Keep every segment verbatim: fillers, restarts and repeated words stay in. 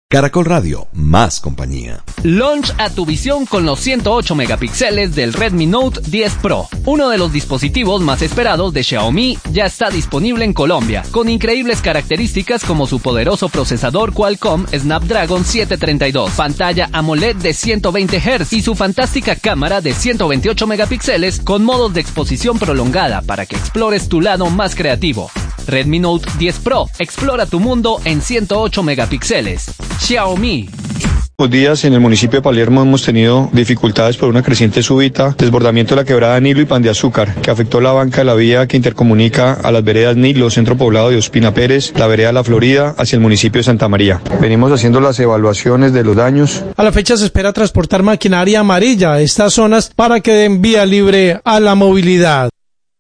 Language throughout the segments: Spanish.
Caracol Radio, más compañía. Launch a tu visión con los ciento ocho megapíxeles del Redmi Note diez Pro. Uno de los dispositivos más esperados de Xiaomi ya está disponible en Colombia, con increíbles características como su poderoso procesador Qualcomm Snapdragon setecientos treinta y dos, pantalla AMOLED de ciento veinte hercios y su fantástica cámara de ciento veintiocho megapíxeles con modos de exposición prolongada para que explores tu lado más creativo. Redmi Note diez Pro, explora tu mundo en ciento ocho megapíxeles. Xiaomi. Los días en el municipio de Palermo hemos tenido dificultades por una creciente súbita, desbordamiento de la quebrada Nilo y Pan de Azúcar, que afectó la banca de la vía que intercomunica a las veredas Nilo, centro poblado de Ospina Pérez, la vereda La Florida, hacia el municipio de Santa María. Venimos haciendo las evaluaciones de los daños. A la fecha se espera transportar maquinaria amarilla a estas zonas para que den vía libre a la movilidad.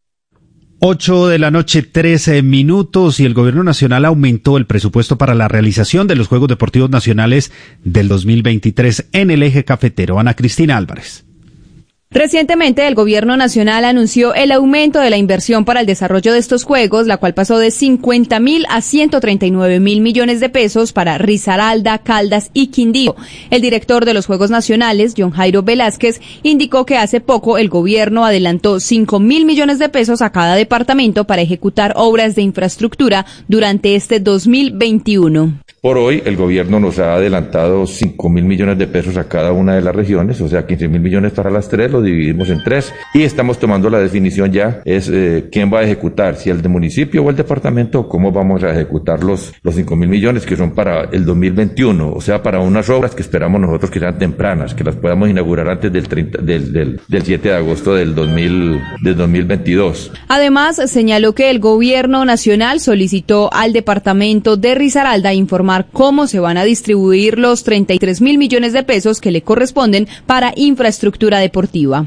ocho de la noche, trece minutos, y el Gobierno Nacional aumentó el presupuesto para la realización de los Juegos Deportivos Nacionales del dos mil veintitrés en el eje cafetero. Ana Cristina Álvarez. Recientemente, el Gobierno Nacional anunció el aumento de la inversión para el desarrollo de estos Juegos, la cual pasó de cincuenta mil a ciento treinta y nueve mil millones de pesos para Risaralda, Caldas y Quindío. El director de los Juegos Nacionales, John Jairo Velázquez, indicó que hace poco el Gobierno adelantó cinco mil millones de pesos a cada departamento para ejecutar obras de infraestructura durante este dos mil veintiuno. Por hoy, el Gobierno nos ha adelantado cinco mil millones de pesos a cada una de las regiones, o sea, quince mil millones para las tres, lo dividimos en tres, y estamos tomando la definición ya, es eh, quién va a ejecutar, si el de municipio o el departamento, o cómo vamos a ejecutar los, los cinco mil millones que son para el dos mil veintiuno, o sea, para unas obras que esperamos nosotros que sean tempranas, que las podamos inaugurar antes del, treinta, del, del, del siete de agosto del, dos mil, del dos mil veintidós. Además, señaló que el Gobierno Nacional solicitó al departamento de Risaralda informar cómo se van a distribuir los treinta y tres mil millones de pesos que le corresponden para infraestructura deportiva.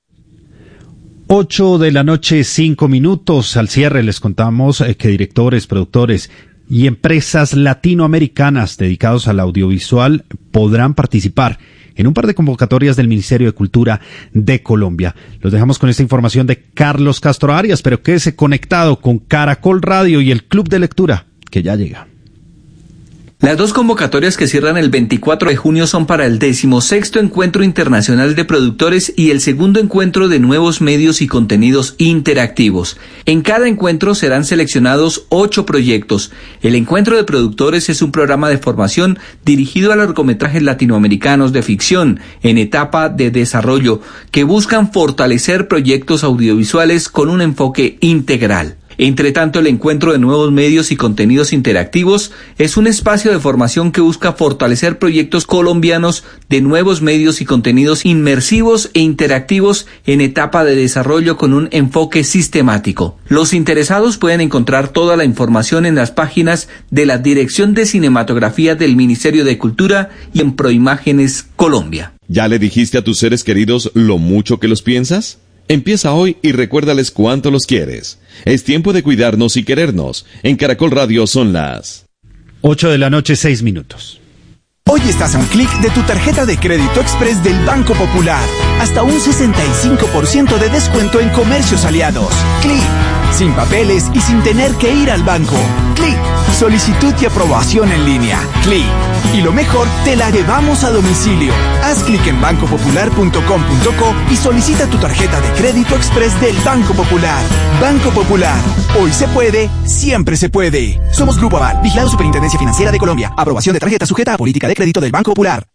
ocho de la noche, cinco minutos. Al cierre les contamos que directores, productores y empresas latinoamericanas dedicados al audiovisual podrán participar en un par de convocatorias del Ministerio de Cultura de Colombia. Los dejamos con esta información de Carlos Castro Arias, pero quédese conectado con Caracol Radio y el Club de Lectura, que ya llega. Las dos convocatorias que cierran el veinticuatro de junio son para el decimosexto Encuentro Internacional de Productores y el segundo encuentro de nuevos medios y contenidos interactivos. En cada encuentro serán seleccionados ocho proyectos. El Encuentro de Productores es un programa de formación dirigido a largometrajes latinoamericanos de ficción en etapa de desarrollo que buscan fortalecer proyectos audiovisuales con un enfoque integral. Entre tanto, el Encuentro de Nuevos Medios y Contenidos Interactivos es un espacio de formación que busca fortalecer proyectos colombianos de nuevos medios y contenidos inmersivos e interactivos en etapa de desarrollo con un enfoque sistemático. Los interesados pueden encontrar toda la información en las páginas de la Dirección de Cinematografía del Ministerio de Cultura y en Proimágenes Colombia. ¿Ya le dijiste a tus seres queridos lo mucho que los piensas? Empieza hoy y recuérdales cuánto los quieres. Es tiempo de cuidarnos y querernos. En Caracol Radio son las ocho de la noche, seis minutos. Hoy estás a un clic de tu tarjeta de crédito express del Banco Popular. Hasta un sesenta y cinco por ciento de descuento en comercios aliados. Clic. Sin papeles y sin tener que ir al banco. Clic. Solicitud y aprobación en línea. Clic. Y lo mejor, te la llevamos a domicilio. Haz clic en banco popular punto com punto co y solicita tu tarjeta de crédito express del Banco Popular. Banco Popular. Hoy se puede, siempre se puede. Somos Grupo Aval, vigilado Superintendencia Financiera de Colombia. Aprobación de tarjeta sujeta a política de crédito del Banco Popular.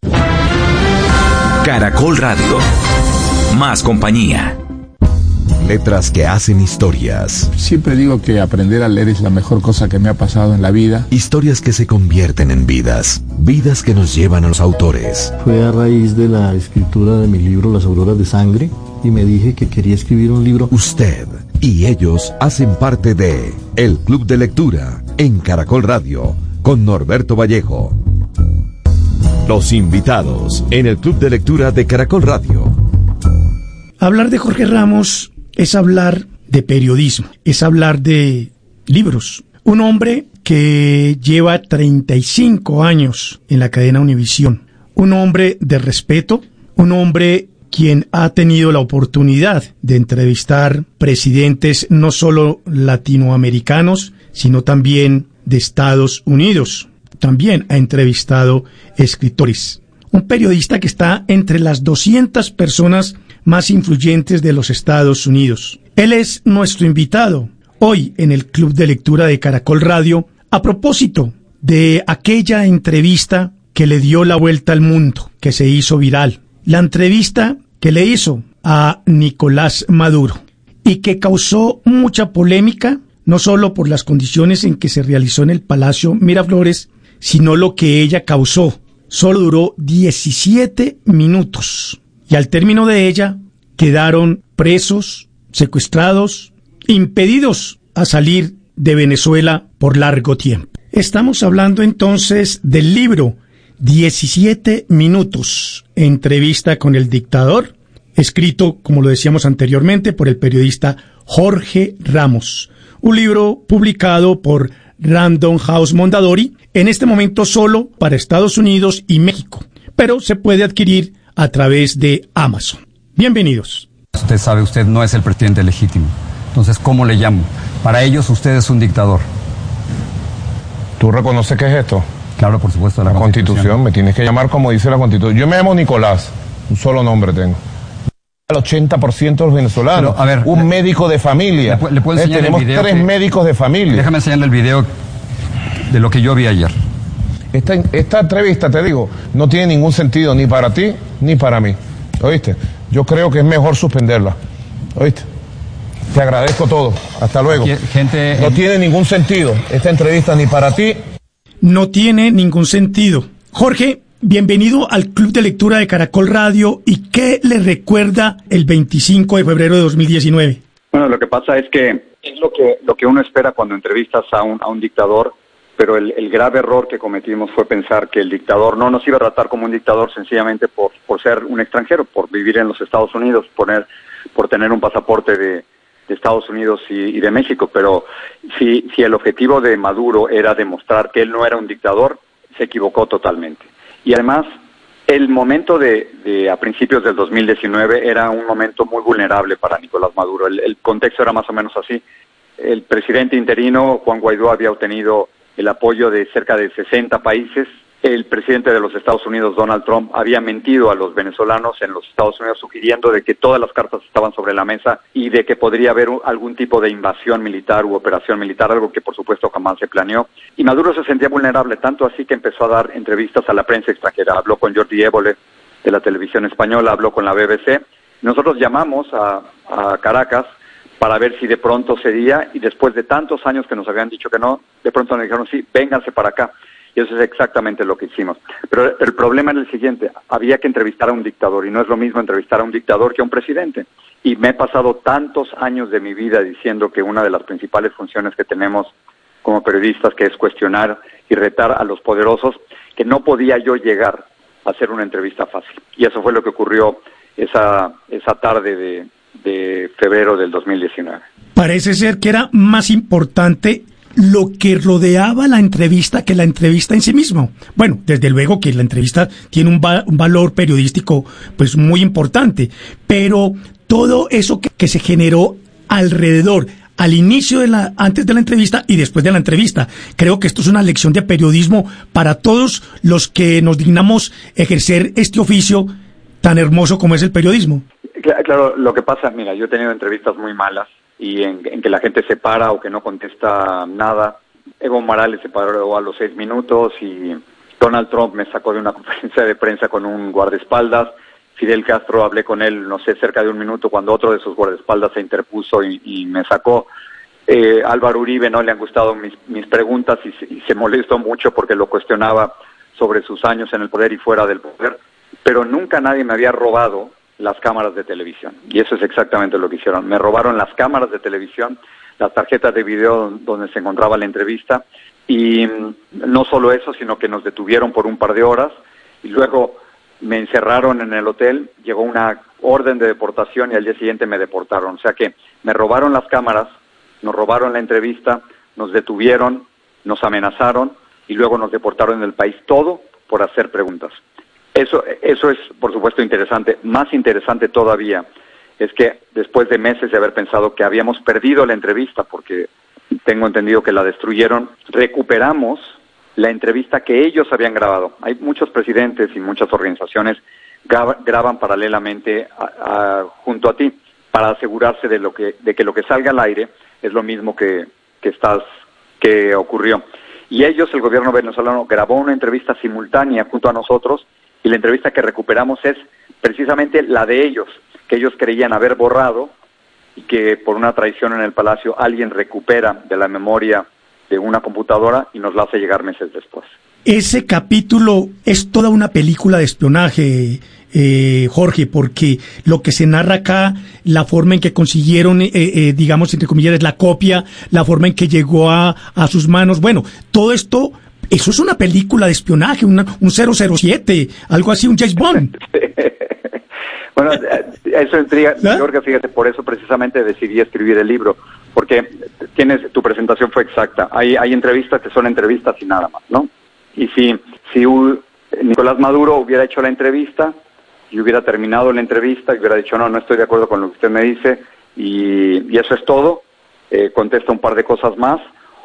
Caracol Radio. Más compañía. Letras que hacen historias. Siempre digo que aprender a leer es la mejor cosa que me ha pasado en la vida. Historias que se convierten en vidas. Vidas que nos llevan a los autores. Fue a raíz de la escritura de mi libro Las Auroras de Sangre y me dije que quería escribir un libro. Usted y ellos hacen parte de El Club de Lectura en Caracol Radio con Norberto Vallejo. Los invitados en el Club de Lectura de Caracol Radio. Hablar de Jorge Ramos es hablar de periodismo, es hablar de libros. Un hombre que lleva treinta y cinco años en la cadena Univisión. Un hombre de respeto, un hombre quien ha tenido la oportunidad de entrevistar presidentes no solo latinoamericanos, sino también de Estados Unidos. también ha entrevistado escritores. Un periodista que está entre las doscientas personas más influyentes de los Estados Unidos. Él es nuestro invitado hoy en el Club de Lectura de Caracol Radio a propósito de aquella entrevista que le dio la vuelta al mundo, que se hizo viral. La entrevista que le hizo a Nicolás Maduro y que causó mucha polémica, no solo por las condiciones en que se realizó en el Palacio Miraflores, sino lo que ella causó. Solo duró diecisiete minutos y al término de ella quedaron presos, secuestrados, impedidos a salir de Venezuela por largo tiempo. Estamos hablando entonces del libro diecisiete minutos, entrevista con el dictador, escrito, como lo decíamos anteriormente, por el periodista Jorge Ramos. Un libro publicado por Random House Mondadori, en este momento solo para Estados Unidos y México, pero se puede adquirir a través de Amazon. Bienvenidos. Usted sabe, usted no es el presidente legítimo. Entonces, ¿cómo le llamo? Para ellos, usted es un dictador. ¿Tú reconoces qué es esto? Claro, por supuesto, la, la Constitución. Constitución. Me tienes que llamar como dice la Constitución. Yo me llamo Nicolás, un solo nombre tengo. El ochenta por ciento de los venezolanos. Pero, a ver, un le, médico de familia. Le, le puedo enseñar eh, tenemos el video tres que, médicos de familia. Déjame enseñarle el video de lo que yo vi ayer. Esta, esta entrevista, te digo, no tiene ningún sentido ni para ti ni para mí. ¿Oíste? Yo creo que es mejor suspenderla. ¿Oíste? Te agradezco todo. Hasta luego. Aquí, gente, no en... tiene ningún sentido esta entrevista ni para ti. No tiene ningún sentido. Jorge, bienvenido al Club de Lectura de Caracol Radio. ¿Y qué le recuerda el veinticinco de febrero de dos mil diecinueve? Bueno, lo que pasa es que es lo que lo que uno espera cuando entrevistas a un a un dictador, pero el, el grave error que cometimos fue pensar que el dictador no nos iba a tratar como un dictador sencillamente por por ser un extranjero, por vivir en los Estados Unidos, poner, por tener un pasaporte de, de Estados Unidos y, y de México. Pero si, si el objetivo de Maduro era demostrar que él no era un dictador, se equivocó totalmente. Y además, el momento de, de a principios del dos mil diecinueve era un momento muy vulnerable para Nicolás Maduro. El, el contexto era más o menos así. El presidente interino, Juan Guaidó, había obtenido el apoyo de cerca de sesenta países. El presidente de los Estados Unidos, Donald Trump, había mentido a los venezolanos en los Estados Unidos sugiriendo de que todas las cartas estaban sobre la mesa y de que podría haber un, algún tipo de invasión militar u operación militar, algo que por supuesto jamás se planeó. Y Maduro se sentía vulnerable, tanto así que empezó a dar entrevistas a la prensa extranjera. Habló con Jordi Évole de la televisión española, habló con la B B C. Nosotros llamamos a, a Caracas para ver si de pronto cedía, y después de tantos años que nos habían dicho que no, de pronto nos dijeron sí, vénganse para acá. Y eso es exactamente lo que hicimos. Pero el problema era el siguiente: había que entrevistar a un dictador, y no es lo mismo entrevistar a un dictador que a un presidente. Y me he pasado tantos años de mi vida diciendo que una de las principales funciones que tenemos como periodistas, que es cuestionar y retar a los poderosos, que no podía yo llegar a hacer una entrevista fácil. Y eso fue lo que ocurrió esa, esa tarde de, de febrero del dos mil diecinueve. Parece ser que era más importante lo que rodeaba la entrevista que la entrevista en sí mismo. Bueno, desde luego que la entrevista tiene un, va- un valor periodístico pues muy importante, pero todo eso que, que se generó alrededor, al inicio de la, antes de la entrevista y después de la entrevista, creo que esto es una lección de periodismo para todos los que nos dignamos ejercer este oficio tan hermoso como es el periodismo. Claro, lo que pasa, mira, yo he tenido entrevistas muy malas y en, en que la gente se para o que no contesta nada. Evo Morales se paró a los seis minutos y Donald Trump me sacó de una conferencia de prensa con un guardaespaldas. Fidel Castro, hablé con él, no sé, cerca de un minuto cuando otro de sus guardaespaldas se interpuso y, y me sacó. Eh, Álvaro Uribe no le han gustado mis, mis preguntas y se, y se molestó mucho porque lo cuestionaba sobre sus años en el poder y fuera del poder, pero nunca nadie me había robado las cámaras de televisión, y eso es exactamente lo que hicieron. Me robaron las cámaras de televisión, las tarjetas de video donde se encontraba la entrevista, y no solo eso, sino que nos detuvieron por un par de horas, y luego me encerraron en el hotel, llegó una orden de deportación y al día siguiente me deportaron. O sea que me robaron las cámaras, nos robaron la entrevista, nos detuvieron, nos amenazaron y luego nos deportaron del país, todo por hacer preguntas. Eso, eso es, por supuesto, interesante. Más interesante todavía es que después de meses de haber pensado que habíamos perdido la entrevista, porque tengo entendido que la destruyeron, recuperamos la entrevista que ellos habían grabado. Hay muchos presidentes y muchas organizaciones graba, graban paralelamente a, a, junto a ti para asegurarse de lo que de que lo que salga al aire es lo mismo que, que estás que ocurrió. Y ellos, el gobierno venezolano, grabó una entrevista simultánea junto a nosotros, y la entrevista que recuperamos es precisamente la de ellos, que ellos creían haber borrado, y que por una traición en el Palacio alguien recupera de la memoria de una computadora y nos la hace llegar meses después. Ese capítulo es toda una película de espionaje, eh, Jorge, porque lo que se narra acá, la forma en que consiguieron, eh, eh, digamos, entre comillas, la copia, la forma en que llegó a, a sus manos, bueno, todo esto, eso es una película de espionaje, una, un cero cero siete, algo así, un James Bond. Bueno, eso intriga, ¿Ah? Jorge, fíjate, por eso precisamente decidí escribir el libro, porque tienes, tu presentación fue exacta, hay, hay entrevistas que son entrevistas y nada más, ¿no? Y si, si uh, Nicolás Maduro hubiera hecho la entrevista y hubiera terminado la entrevista y hubiera dicho, no, no estoy de acuerdo con lo que usted me dice y, y eso es todo, eh, contesta un par de cosas más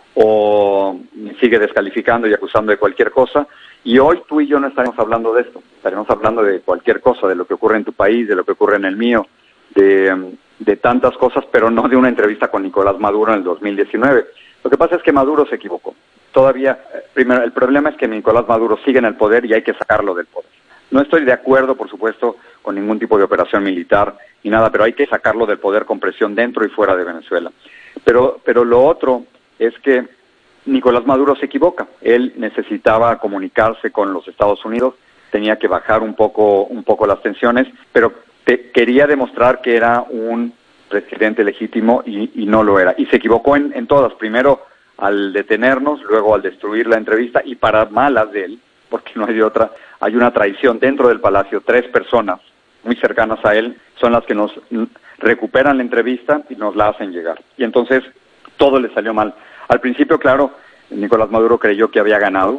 o sigue descalificando y acusando de cualquier cosa, y hoy tú y yo no estaremos hablando de esto, estaremos hablando de cualquier cosa, de lo que ocurre en tu país, de lo que ocurre en el mío, de, de tantas cosas, pero no de una entrevista con Nicolás Maduro en el dos mil diecinueve. Lo que pasa es que Maduro se equivocó. Todavía, primero, el problema es que Nicolás Maduro sigue en el poder y hay que sacarlo del poder. No estoy de acuerdo, por supuesto, con ningún tipo de operación militar ni nada, pero hay que sacarlo del poder con presión dentro y fuera de Venezuela. Pero, pero lo otro es que Nicolás Maduro se equivoca. Él necesitaba comunicarse con los Estados Unidos, tenía que bajar un poco, un poco las tensiones, pero te, quería demostrar que era un presidente legítimo y, y no lo era. Y se equivocó en, en todas. Primero al detenernos, luego al destruir la entrevista, y para malas de él, porque no hay de otra, hay una traición dentro del Palacio. Tres personas muy cercanas a él son las que nos recuperan la entrevista y nos la hacen llegar. Y entonces todo le salió mal. Al principio, claro, Nicolás Maduro creyó que había ganado,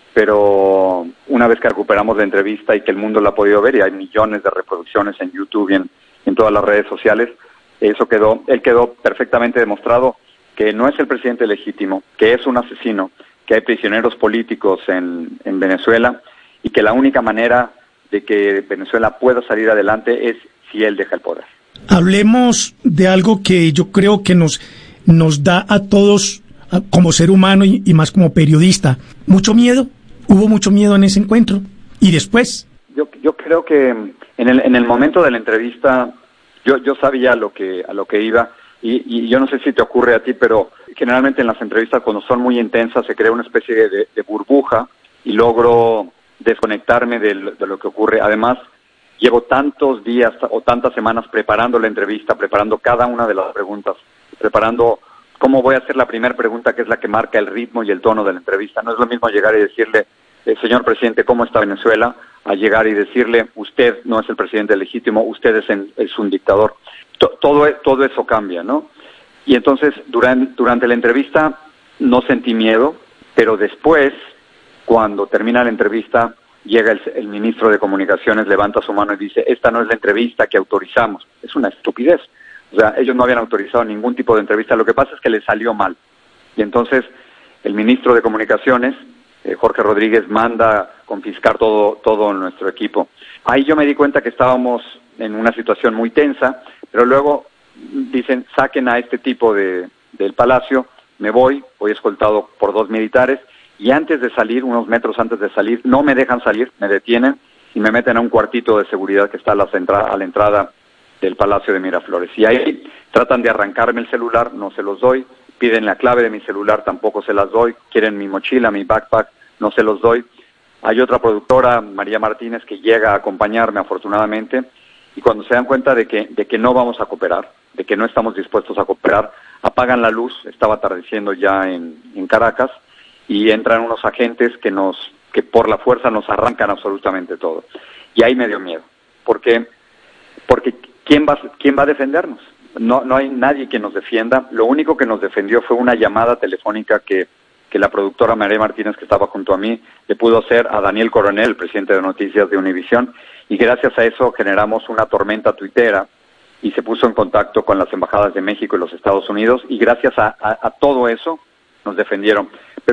pero una vez que recuperamos la entrevista y que el mundo la ha podido ver, y hay millones de reproducciones en YouTube y en, en todas las redes sociales, eso quedó, él quedó perfectamente demostrado que no es el presidente legítimo, que es un asesino, que hay prisioneros políticos en, en Venezuela y que la única manera de que Venezuela pueda salir adelante es si él deja el poder. Hablemos de algo que yo creo que nos, nos da a todos como ser humano y, y más como periodista. ¿Mucho miedo? ¿Hubo mucho miedo en ese encuentro? ¿Y después? Yo, yo creo que en el, en el momento de la entrevista yo, yo sabía a lo que, a lo que iba. Y, y yo no sé si te ocurre a ti, pero generalmente en las entrevistas cuando son muy intensas se crea una especie de, de burbuja y logro desconectarme de, de lo que ocurre. Además, llevo tantos días o tantas semanas preparando la entrevista, preparando cada una de las preguntas, preparando cómo voy a hacer la primera pregunta, que es la que marca el ritmo y el tono de la entrevista. No es lo mismo llegar y decirle, eh, señor presidente, ¿cómo está Venezuela?, a llegar y decirle, usted no es el presidente legítimo, usted es, en, es un dictador. Todo, todo eso cambia, ¿no? Y entonces, durante, durante la entrevista no sentí miedo, pero después, cuando termina la entrevista, llega el, el ministro de Comunicaciones, levanta su mano y dice, esta no es la entrevista que autorizamos. Es una estupidez. O sea, ellos no habían autorizado ningún tipo de entrevista. Lo que pasa es que les salió mal. Y entonces, el ministro de Comunicaciones, eh, Jorge Rodríguez, manda confiscar todo, todo nuestro equipo. Ahí yo me di cuenta que estábamos en una situación muy tensa, pero luego dicen, saquen a este tipo de, del Palacio, me voy, voy escoltado por dos militares, y antes de salir, unos metros antes de salir, no me dejan salir, me detienen y me meten a un cuartito de seguridad que está a la, a la entrada del Palacio de Miraflores. Y ahí tratan de arrancarme el celular, no se los doy, piden la clave de mi celular, tampoco se las doy, quieren mi mochila, mi backpack, no se los doy. Hay otra productora, María Martínez, que llega a acompañarme afortunadamente, y cuando se dan cuenta de que, de que no vamos a cooperar, de que no estamos dispuestos a cooperar, apagan la luz, estaba atardeciendo ya en, en Caracas, y entran unos agentes que nos, que por la fuerza nos arrancan absolutamente todo. Y ahí me dio miedo, porque, porque ¿quién va, quién va a defendernos? No, no hay nadie que nos defienda. Lo único que nos defendió fue una llamada telefónica que, que la productora María Martínez, que estaba junto a mí, le pudo hacer a Daniel Coronel, el presidente de Noticias de Univisión, y gracias a eso generamos una tormenta tuitera y se puso en contacto con las embajadas de México y los Estados Unidos, y gracias a, a, a todo eso nos defendieron. Pero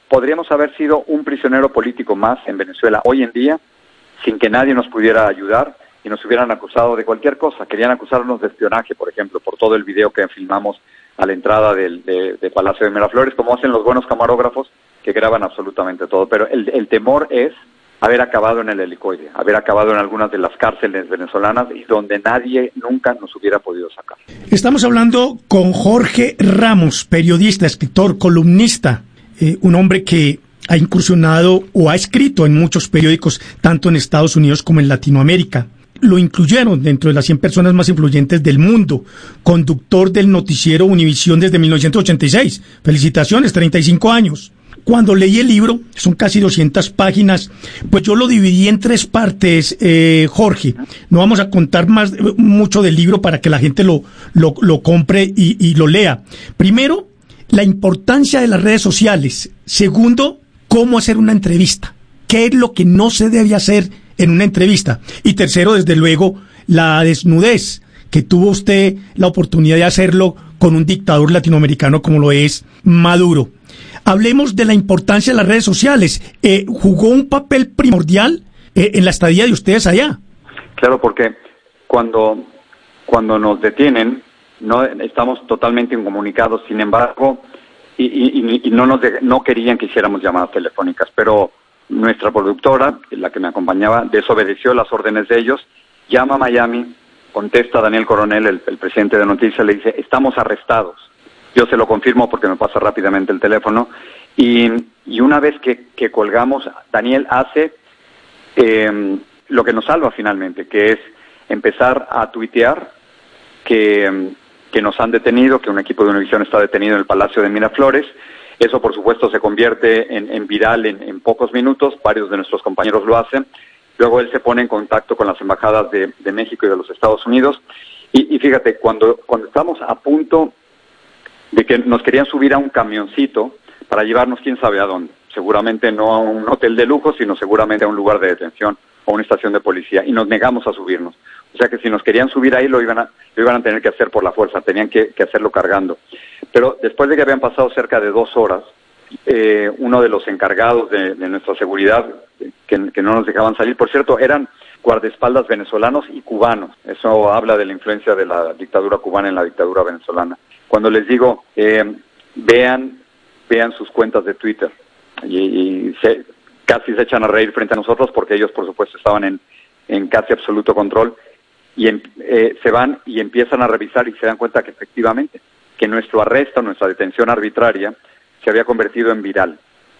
podríamos haber sido un prisionero político más en Venezuela hoy en día, sin que nadie nos pudiera ayudar y nos hubieran acusado de cualquier cosa. Querían acusarnos de espionaje, por ejemplo, por todo el video que filmamos a la entrada del de, de Palacio de Miraflores, como hacen los buenos camarógrafos que graban absolutamente todo. Pero el, el temor es haber acabado en el helicoide, haber acabado en algunas de las cárceles venezolanas y donde nadie nunca nos hubiera podido sacar. Estamos hablando con Jorge Ramos, periodista, escritor, columnista, eh, un hombre que ha incursionado o ha escrito en muchos periódicos, tanto en Estados Unidos como en Latinoamérica. Lo incluyeron dentro de las cien personas más influyentes del mundo, conductor del noticiero Univisión desde mil novecientos ochenta y seis. Felicitaciones, treinta y cinco años. Cuando leí el libro, son casi doscientas páginas, pues yo lo dividí en tres partes, eh, Jorge. No vamos a contar más mucho del libro para que la gente lo, lo, lo compre y, y lo lea. Primero, la importancia de las redes sociales. Segundo, cómo hacer una entrevista. ¿Qué es lo que no se debe hacer en una entrevista? Y tercero, desde luego, la desnudez, que tuvo usted la oportunidad de hacerlo con un dictador latinoamericano como lo es Maduro. Hablemos de la importancia de las redes sociales. Eh, ¿Jugó un papel primordial eh, en la estadía de ustedes allá? Claro, porque cuando, cuando nos detienen, no estamos totalmente incomunicados. Sin embargo, y, y, y no, nos de, no querían que hiciéramos llamadas telefónicas, pero nuestra productora, la que me acompañaba, desobedeció las órdenes de ellos, llama a Miami, contesta a Daniel Coronel, el, el presidente de Noticias, le dice, estamos arrestados. Yo se lo confirmo porque me pasa rápidamente el teléfono. Y, y una vez que, que colgamos, Daniel hace eh, lo que nos salva finalmente, que es empezar a tuitear que, que nos han detenido, que un equipo de Univisión está detenido en el Palacio de Miraflores. Eso, por supuesto, se convierte en, en viral en, en pocos minutos. Varios de nuestros compañeros lo hacen. Luego él se pone en contacto con las embajadas de, de México y de los Estados Unidos. Y, y fíjate, cuando, cuando estamos a punto de que nos querían subir a un camioncito para llevarnos quién sabe a dónde. Seguramente no a un hotel de lujo, sino seguramente a un lugar de detención o una estación de policía. Y nos negamos a subirnos. O sea que si nos querían subir ahí, lo iban a, lo iban a tener que hacer por la fuerza, tenían que, que hacerlo cargando. Pero después de que habían pasado cerca de dos horas, eh, uno de los encargados de, de nuestra seguridad, que, que no nos dejaban salir, por cierto, eran guardaespaldas venezolanos y cubanos. Eso habla de la influencia de la dictadura cubana en la dictadura venezolana. Cuando les digo, eh, vean, vean sus cuentas de Twitter, y, y se, casi se echan a reír frente a nosotros porque ellos, por supuesto, estaban en, en casi absoluto control, y en, eh, se van y empiezan a revisar y se dan cuenta que efectivamente, que nuestro arresto, nuestra detención arbitraria, se había convertido en viral.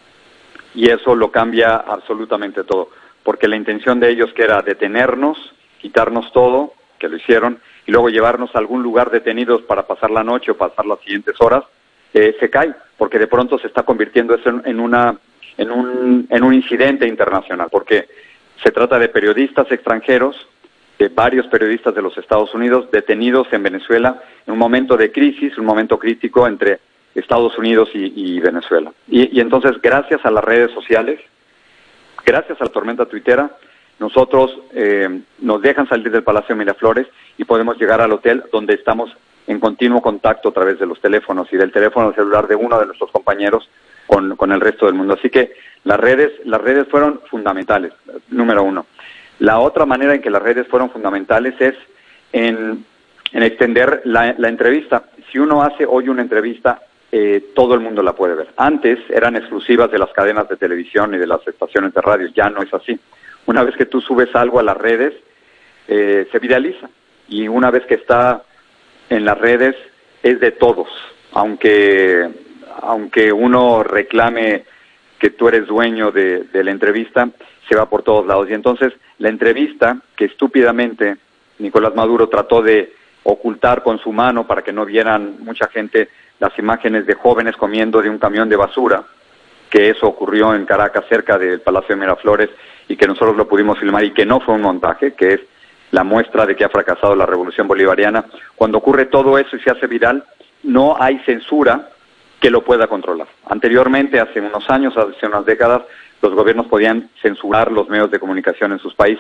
Y eso lo cambia absolutamente todo, porque la intención de ellos, que era detenernos, quitarnos todo, que lo hicieron, y luego llevarnos a algún lugar detenidos para pasar la noche o pasar las siguientes horas, eh, se cae, porque de pronto se está convirtiendo eso en, en, una, en, un, en un incidente internacional, porque se trata de periodistas extranjeros, de varios periodistas de los Estados Unidos detenidos en Venezuela en un momento de crisis, un momento crítico entre Estados Unidos y, y Venezuela. Y, y entonces, gracias a las redes sociales, gracias a la tormenta tuitera, nosotros eh, nos dejan salir del Palacio de Miraflores y podemos llegar al hotel, donde estamos en continuo contacto a través de los teléfonos y del teléfono celular de uno de nuestros compañeros con, con el resto del mundo. Así que las redes, las redes fueron fundamentales, número uno. La otra manera en que las redes fueron fundamentales es en, en extender la, la entrevista. Si uno hace hoy una entrevista, eh, todo el mundo la puede ver. Antes eran exclusivas de las cadenas de televisión y de las estaciones de radio, ya no es así. Una vez que tú subes algo a las redes, eh, se viraliza. Y una vez que está en las redes, es de todos. Aunque, aunque uno reclame que tú eres dueño de, de la entrevista, se va por todos lados. Y entonces, la entrevista, que estúpidamente Nicolás Maduro trató de ocultar con su mano para que no vieran mucha gente las imágenes de jóvenes comiendo de un camión de basura, que eso ocurrió en Caracas, cerca del Palacio de Miraflores, y que nosotros lo pudimos filmar y que no fue un montaje, que es la muestra de que ha fracasado la revolución bolivariana. Cuando ocurre todo eso y se hace viral, no hay censura que lo pueda controlar. Anteriormente, hace unos años, hace unas décadas, los gobiernos podían censurar los medios de comunicación en sus países.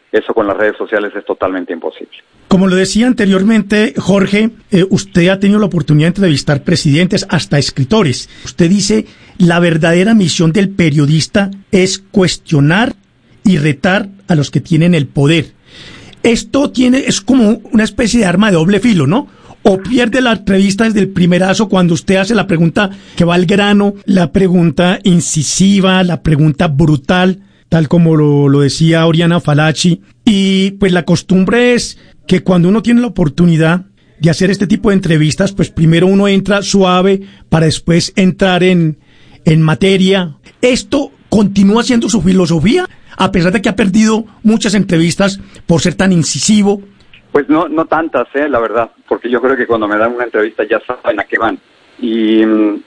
Eso con las redes sociales es totalmente imposible. Como lo decía anteriormente, Jorge, eh, usted ha tenido la oportunidad de entrevistar presidentes, hasta escritores. Usted dice, la verdadera misión del periodista es cuestionar y retar a los que tienen el poder. Esto tiene, es como una especie de arma de doble filo, ¿no? O pierde la entrevista desde el primerazo cuando usted hace la pregunta que va al grano, la pregunta incisiva, la pregunta brutal, tal como lo, lo decía Oriana Fallaci. Y pues la costumbre es que cuando uno tiene la oportunidad de hacer este tipo de entrevistas, pues primero uno entra suave para después entrar en, en materia. ¿Esto continúa siendo su filosofía, a pesar de que ha perdido muchas entrevistas por ser tan incisivo? Pues no, no tantas, eh, la verdad, porque yo creo que cuando me dan una entrevista ya saben a qué van. Y,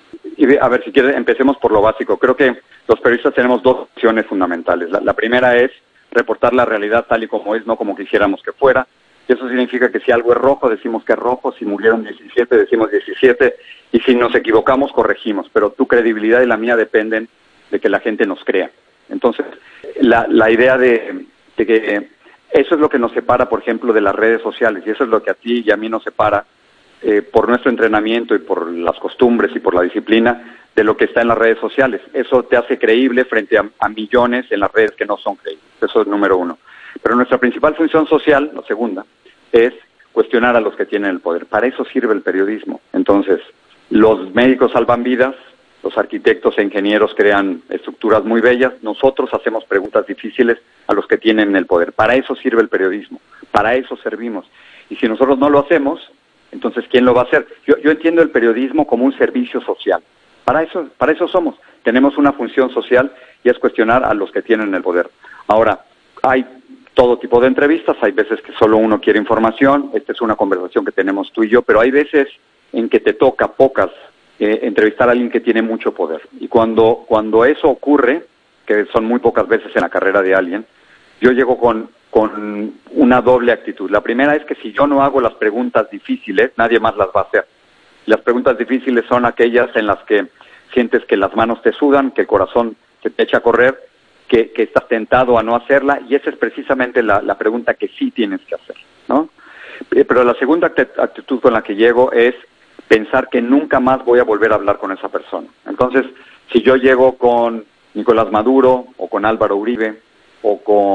y a ver, si quieres, empecemos por lo básico. Creo que los periodistas tenemos dos opciones fundamentales. La, la primera es reportar la realidad tal y como es, no como quisiéramos que fuera. Y eso significa que si algo es rojo, decimos que es rojo, si murieron diecisiete, decimos diecisiete, y si nos equivocamos, corregimos. Pero tu credibilidad y la mía dependen de que la gente nos crea. Entonces, la, la idea de, de que eso es lo que nos separa, por ejemplo, de las redes sociales, y eso es lo que a ti y a mí nos separa eh, por nuestro entrenamiento y por las costumbres y por la disciplina de lo que está en las redes sociales. Eso te hace creíble frente a, a millones en las redes que no son creíbles. Eso es número uno. Pero nuestra principal función social, la segunda, es cuestionar a los que tienen el poder. Para eso sirve el periodismo. Entonces, los médicos salvan vidas, los arquitectos e ingenieros crean estructuras muy bellas, nosotros hacemos preguntas difíciles a los que tienen el poder. Para eso sirve el periodismo, para eso servimos. Y si nosotros no lo hacemos, entonces ¿quién lo va a hacer? Yo, yo entiendo el periodismo como un servicio social. Para eso, para eso somos. Tenemos una función social y es cuestionar a los que tienen el poder. Ahora, hay todo tipo de entrevistas, hay veces que solo uno quiere información, esta es una conversación que tenemos tú y yo, pero hay veces en que te toca, pocas, Eh, entrevistar a alguien que tiene mucho poder. Y cuando, cuando eso ocurre, que son muy pocas veces en la carrera de alguien, yo llego con, con una doble actitud. La primera es que si yo no hago las preguntas difíciles, nadie más las va a hacer. Las preguntas difíciles son aquellas en las que sientes que las manos te sudan, que el corazón se te echa a correr, que, que estás tentado a no hacerla, y esa es precisamente la, la pregunta que sí tienes que hacer, ¿no? Pero la segunda actitud con la que llego es pensar que nunca más voy a volver a hablar con esa persona. Entonces, si yo llego con Nicolás Maduro, o con Álvaro Uribe, o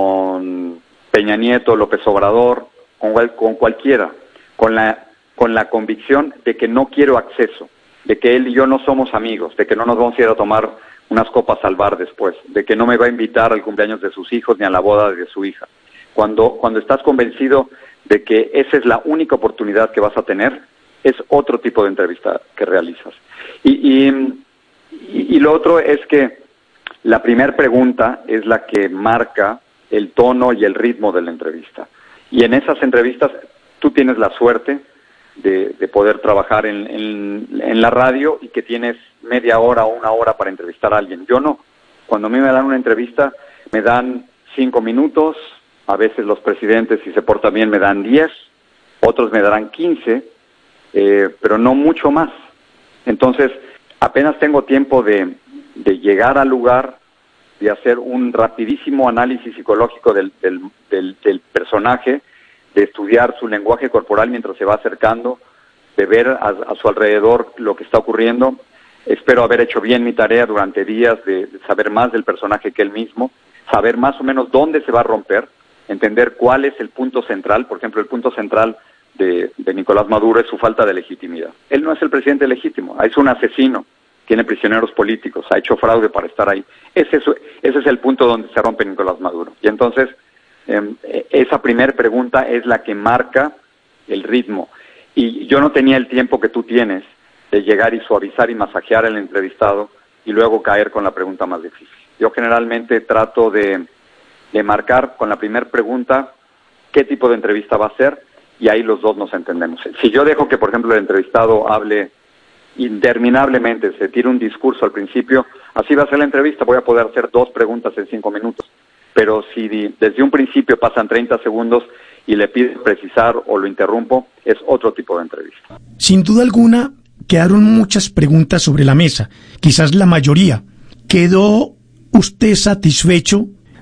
con Peña Nieto, López Obrador, con, con cualquiera, con la, con la convicción de que no quiero acceso, de que él y yo no somos amigos, de que no nos vamos a ir a tomar unas copas al bar después, de que no me va a invitar al cumpleaños de sus hijos ni a la boda de su hija. Cuando, cuando estás convencido de que esa es la única oportunidad que vas a tener, es otro tipo de entrevista que realizas. Y, y, y, y lo otro es que la primera pregunta es la que marca el tono y el ritmo de la entrevista. Y en esas entrevistas tú tienes la suerte de, de poder trabajar en, en, en la radio y que tienes media hora o una hora para entrevistar a alguien. Yo no. Cuando a mí me dan una entrevista, me dan cinco minutos, a veces los presidentes, si se portan bien, me dan diez, otros me darán quince, Eh, pero no mucho más. Entonces, apenas tengo tiempo de, de llegar al lugar, de hacer un rapidísimo análisis psicológico del, del, del, del personaje, de estudiar su lenguaje corporal mientras se va acercando, de ver a, a su alrededor lo que está ocurriendo. Espero haber hecho bien mi tarea durante días, de, de saber más del personaje que él mismo, saber más o menos dónde se va a romper, entender cuál es el punto central. Por ejemplo, el punto central De, de Nicolás Maduro es su falta de legitimidad. Él no es el presidente legítimo, es un asesino, tiene prisioneros políticos, ha hecho fraude para estar ahí. Ese es, ese es el punto donde se rompe Nicolás Maduro. Y entonces, eh, esa primera pregunta es la que marca el ritmo. Y yo no tenía el tiempo que tú tienes de llegar y suavizar y masajear al entrevistado y luego caer con la pregunta más difícil. Yo generalmente trato de, de marcar con la primera pregunta qué tipo de entrevista va a ser, y ahí los dos nos entendemos. Si yo dejo que, por ejemplo, el entrevistado hable interminablemente, se tire un discurso al principio, así va a ser la entrevista, voy a poder hacer dos preguntas en cinco minutos. Pero si desde un principio pasan treinta segundos y le pido precisar o lo interrumpo, es otro tipo de entrevista. Sin duda alguna, quedaron muchas preguntas sobre la mesa, quizás la mayoría. ¿Quedó usted satisfecho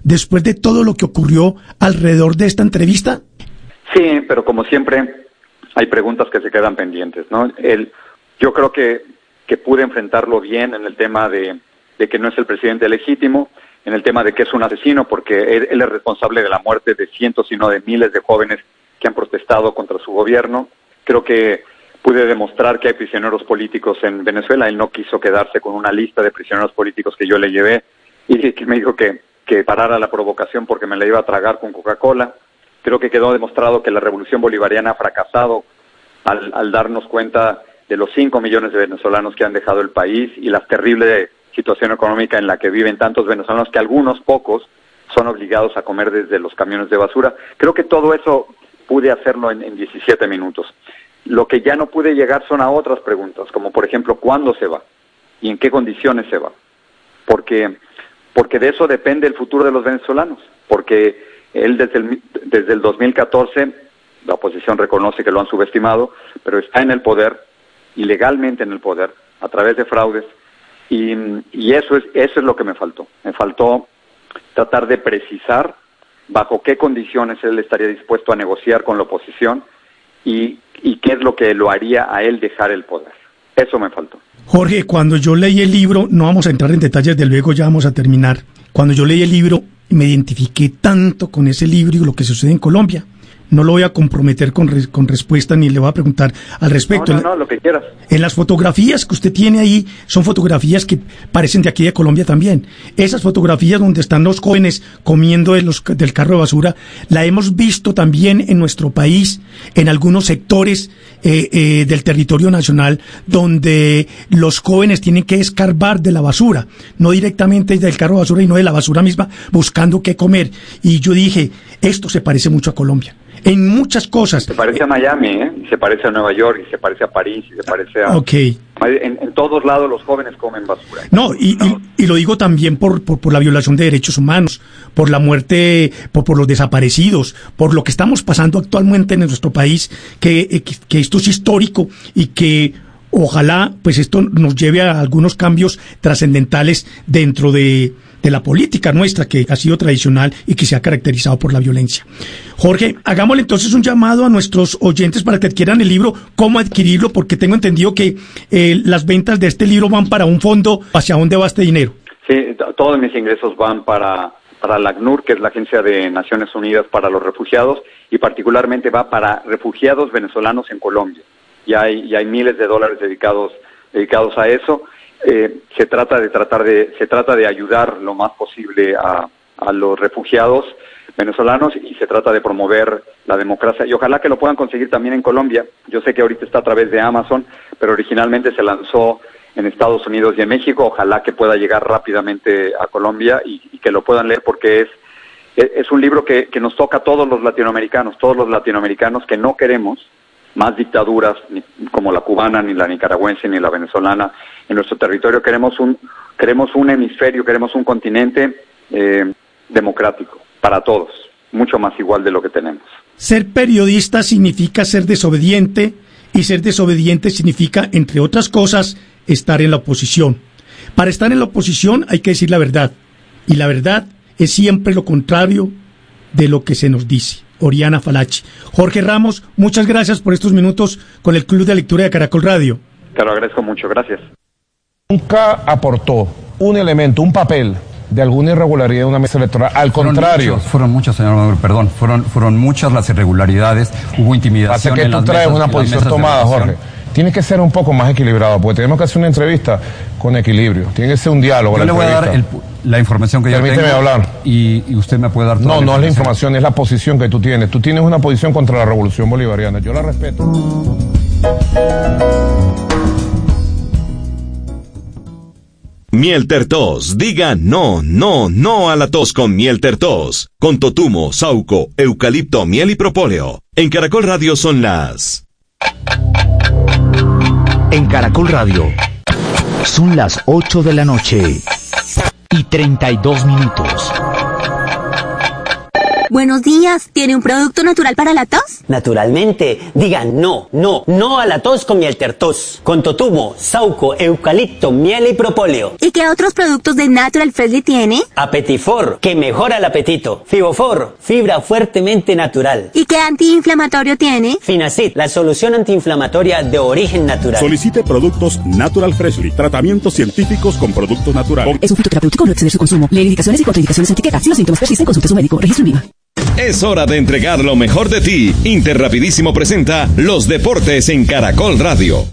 después de todo lo que ocurrió alrededor de esta entrevista? Sí, pero como siempre hay preguntas que se quedan pendientes, ¿no? El, yo creo que, que pude enfrentarlo bien en el tema de, de que no es el presidente legítimo, en el tema de que es un asesino, porque él, él es responsable de la muerte de cientos y no de miles de jóvenes que han protestado contra su gobierno. Creo que pude demostrar que hay prisioneros políticos en Venezuela. Él no quiso quedarse con una lista de prisioneros políticos que yo le llevé y que me dijo que, que parara la provocación porque me la iba a tragar con Coca-Cola. Creo que quedó demostrado que la revolución bolivariana ha fracasado al, al darnos cuenta de los cinco millones de venezolanos que han dejado el país y la terrible situación económica en la que viven tantos venezolanos, que algunos pocos son obligados a comer desde los camiones de basura. Creo que todo eso pude hacerlo en, en diecisiete minutos. Lo que ya no pude llegar son a otras preguntas, como por ejemplo, ¿cuándo se va? ¿Y en qué condiciones se va? Porque, porque de eso depende el futuro de los venezolanos, porque él desde el, desde el dos mil catorce, la oposición reconoce que lo han subestimado, pero está en el poder, ilegalmente en el poder, a través de fraudes, y, y eso es, eso es lo que me faltó. Me faltó tratar de precisar bajo qué condiciones él estaría dispuesto a negociar con la oposición y, y qué es lo que lo haría a él dejar el poder. Eso me faltó. Jorge, cuando yo leí el libro, no vamos a entrar en detalles, de luego ya vamos a terminar. Cuando yo leí el libro, me identifiqué tanto con ese libro y lo que sucede en Colombia. No lo voy a comprometer con, res, con respuesta ni le voy a preguntar al respecto. No, no, no, lo que quieras. En las fotografías que usted tiene ahí, son fotografías que parecen de aquí de Colombia también. Esas fotografías donde están los jóvenes comiendo de los, del carro de basura, la hemos visto también en nuestro país, en algunos sectores eh, eh, del territorio nacional, donde los jóvenes tienen que escarbar de la basura, no directamente del carro de basura, sino de la basura misma, buscando qué comer. Y yo dije, esto se parece mucho a Colombia. En muchas cosas. Se parece a Miami, ¿eh? Y se parece a Nueva York, y se parece a París, y se parece a... Okay. En, en todos lados los jóvenes comen basura. No, y, y, y lo digo también por, por, por la violación de derechos humanos, por la muerte, por, por los desaparecidos, por lo que estamos pasando actualmente en nuestro país, que, que, que esto es histórico y que ojalá pues esto nos lleve a algunos cambios trascendentales dentro de... de la política nuestra, que ha sido tradicional y que se ha caracterizado por la violencia. Jorge, hagámosle entonces un llamado a nuestros oyentes para que adquieran el libro, cómo adquirirlo, porque tengo entendido que eh, las ventas de este libro van para un fondo. ¿Hacia dónde va este dinero? Sí, todos mis ingresos van para, para la ACNUR, que es la Agencia de Naciones Unidas para los Refugiados, y particularmente va para refugiados venezolanos en Colombia. Y hay, y hay miles de dólares dedicados, dedicados a eso. Eh, se trata de tratar de se trata de ayudar lo más posible a, a los refugiados venezolanos y se trata de promover la democracia y ojalá que lo puedan conseguir también en Colombia. Yo sé que ahorita está a través de Amazon, pero originalmente se lanzó en Estados Unidos y en México. Ojalá que pueda llegar rápidamente a Colombia y, y que lo puedan leer porque es es un libro que, que nos toca a todos los latinoamericanos, todos los latinoamericanos que no queremos más dictaduras ni, como la cubana, ni la nicaragüense, ni la venezolana en nuestro territorio. Queremos un queremos un hemisferio, queremos un continente eh, democrático para todos, mucho más igual de lo que tenemos. Ser periodista significa ser desobediente y ser desobediente significa, entre otras cosas, estar en la oposición. Para estar en la oposición hay que decir la verdad y la verdad es siempre lo contrario de lo que se nos dice. Oriana Falachi. Jorge Ramos, muchas gracias por estos minutos con el Club de Lectura de Caracol Radio. Te lo agradezco mucho, gracias. Nunca aportó un elemento, un papel de alguna irregularidad en una mesa electoral. Al fueron contrario. Muchos, fueron muchas, señor Maduro, perdón, fueron, fueron muchas las irregularidades, hubo intimidación. Pasa que en tú las traes mesas, una posición tomada, Jorge. Tienes que ser un poco más equilibrado, porque tenemos que hacer una entrevista con equilibrio. Tiene que ser un diálogo. Yo la le voy a dar el, la información que yo tengo. Permíteme hablar. Y, y usted me puede dar toda No, la no es la información, es la posición que tú tienes. Tú tienes una posición contra la revolución bolivariana. Yo la respeto. Miel Tertos, diga no, no, no a la tos con Miel Tertos. Con totumo, sauco, eucalipto, miel y propóleo. En Caracol Radio son las... En Caracol Radio son las ocho de la noche y treinta y dos minutos. Buenos días. ¿Tiene un producto natural para la tos? Naturalmente. Digan no, no, no a la tos con miel tertos. Con totumo, sauco, eucalipto, miel y propóleo. ¿Y qué otros productos de Natural Freshly tiene? Apetifor, que mejora el apetito. Fibofor, fibra fuertemente natural. ¿Y qué antiinflamatorio tiene? Finacid, la solución antiinflamatoria de origen natural. Solicite productos Natural Freshly. Tratamientos científicos con productos naturales. Es un fitoterapéutico, no exceder su consumo. Lee indicaciones y contraindicaciones en etiqueta. Si los síntomas persisten, consulte a su médico. Registro INVIMA. Es hora de entregar lo mejor de ti. Interrapidísimo presenta los deportes en Caracol Radio.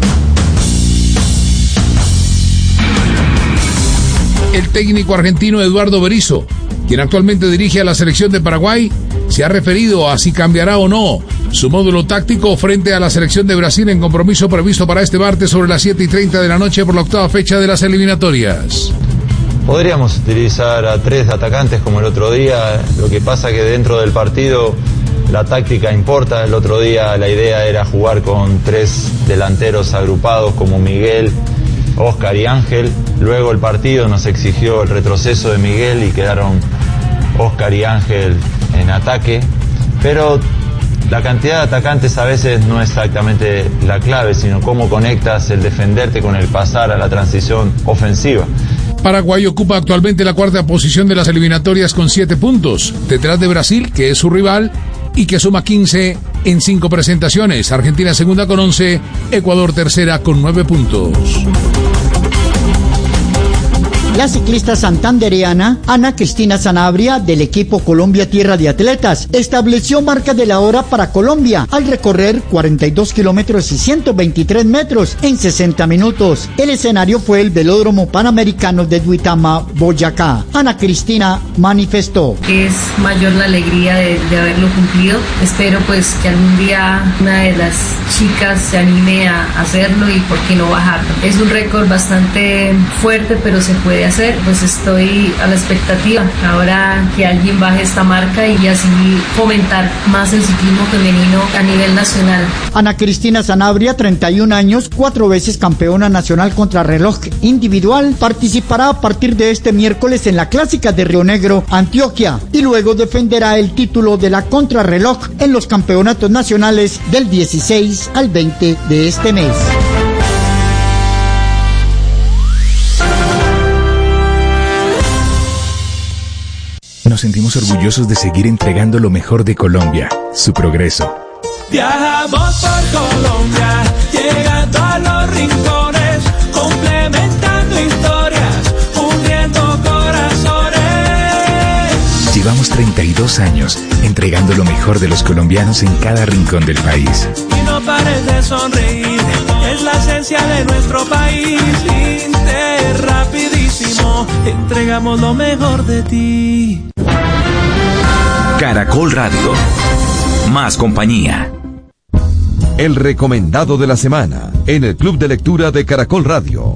El técnico argentino Eduardo Berizzo, quien actualmente dirige a la selección de Paraguay, se ha referido a si cambiará o no su módulo táctico frente a la selección de Brasil en compromiso previsto para este martes sobre las siete y treinta de la noche por la octava fecha de las eliminatorias. Podríamos utilizar a tres atacantes como el otro día, lo que pasa que dentro del partido la táctica importa. El otro día la idea era jugar con tres delanteros agrupados como Miguel, Oscar y Ángel. Luego el partido nos exigió el retroceso de Miguel y quedaron Oscar y Ángel en ataque, pero la cantidad de atacantes a veces no es exactamente la clave, sino cómo conectas el defenderte con el pasar a la transición ofensiva. Paraguay ocupa actualmente la cuarta posición de las eliminatorias con siete puntos, detrás de Brasil, que es su rival, y que suma quince en cinco presentaciones. Argentina segunda con once, Ecuador tercera con nueve puntos. La ciclista santandereana Ana Cristina Sanabria, del equipo Colombia Tierra de Atletas, estableció marca de la hora para Colombia al recorrer cuarenta y dos kilómetros y ciento veintitrés metros en sesenta minutos. El escenario fue el Velódromo Panamericano de Duitama, Boyacá. Ana Cristina manifestó: Es mayor la alegría de, de haberlo cumplido. Espero pues que algún día una de las chicas se anime a hacerlo y por qué no bajarlo. Es un récord bastante fuerte, pero se puede hacer, pues estoy a la expectativa ahora que alguien baje esta marca y así fomentar más el ciclismo femenino a nivel nacional. Ana Cristina Sanabria, treinta y un años, cuatro veces campeona nacional contrarreloj individual, participará a partir de este miércoles en la Clásica de Río Negro, Antioquia, y luego defenderá el título de la contrarreloj en los campeonatos nacionales del dieciséis al veinte de este mes. Nos sentimos orgullosos de seguir entregando lo mejor de Colombia, su progreso. Viajamos por Colombia, llegando a los rincones, complementando historias, uniendo corazones. Llevamos treinta y dos años entregando lo mejor de los colombianos en cada rincón del país. Y no pares de sonreír, es la esencia de nuestro país. Inter, rapidísimo, entregamos lo mejor de ti. Caracol Radio. Más compañía. El recomendado de la semana en el Club de Lectura de Caracol Radio.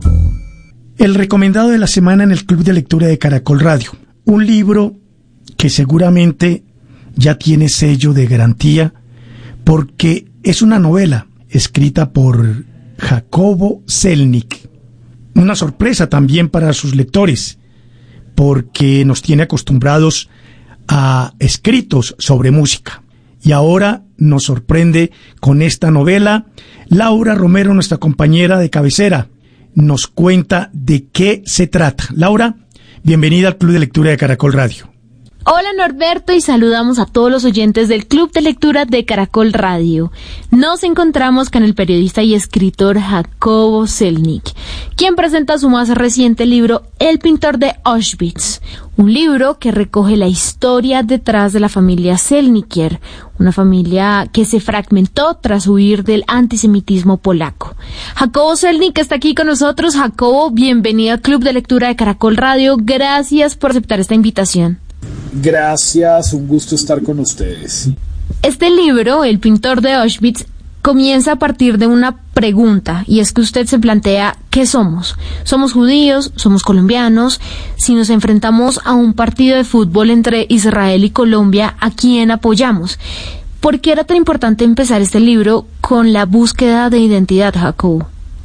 El recomendado de la semana en el Club de Lectura de Caracol Radio. Un libro que seguramente ya tiene sello de garantía porque es una novela escrita por Jacobo Selnick. Una sorpresa también para sus lectores porque nos tiene acostumbrados a escritos sobre música. Y ahora nos sorprende con esta novela. Laura Romero, nuestra compañera de cabecera, nos cuenta de qué se trata. Laura, bienvenida al Club de Lectura de Caracol Radio. Hola Norberto y saludamos a todos los oyentes del Club de Lectura de Caracol Radio. Nos encontramos con el periodista y escritor Jacobo Selnick, quien presenta su más reciente libro, El pintor de Auschwitz, un libro que recoge la historia detrás de la familia Selniker, una familia que se fragmentó tras huir del antisemitismo polaco. Jacobo Selnick está aquí con nosotros. Jacobo, bienvenido al Club de Lectura de Caracol Radio. Gracias por aceptar esta invitación. Gracias, un gusto estar con ustedes. Este libro, El pintor de Auschwitz, comienza a partir de una pregunta, y es que usted se plantea, ¿qué somos? ¿Somos judíos? ¿Somos colombianos? Si nos enfrentamos a un partido de fútbol entre Israel y Colombia, ¿a quién apoyamos? ¿Por qué era tan importante empezar este libro con la búsqueda de identidad, Jacobo?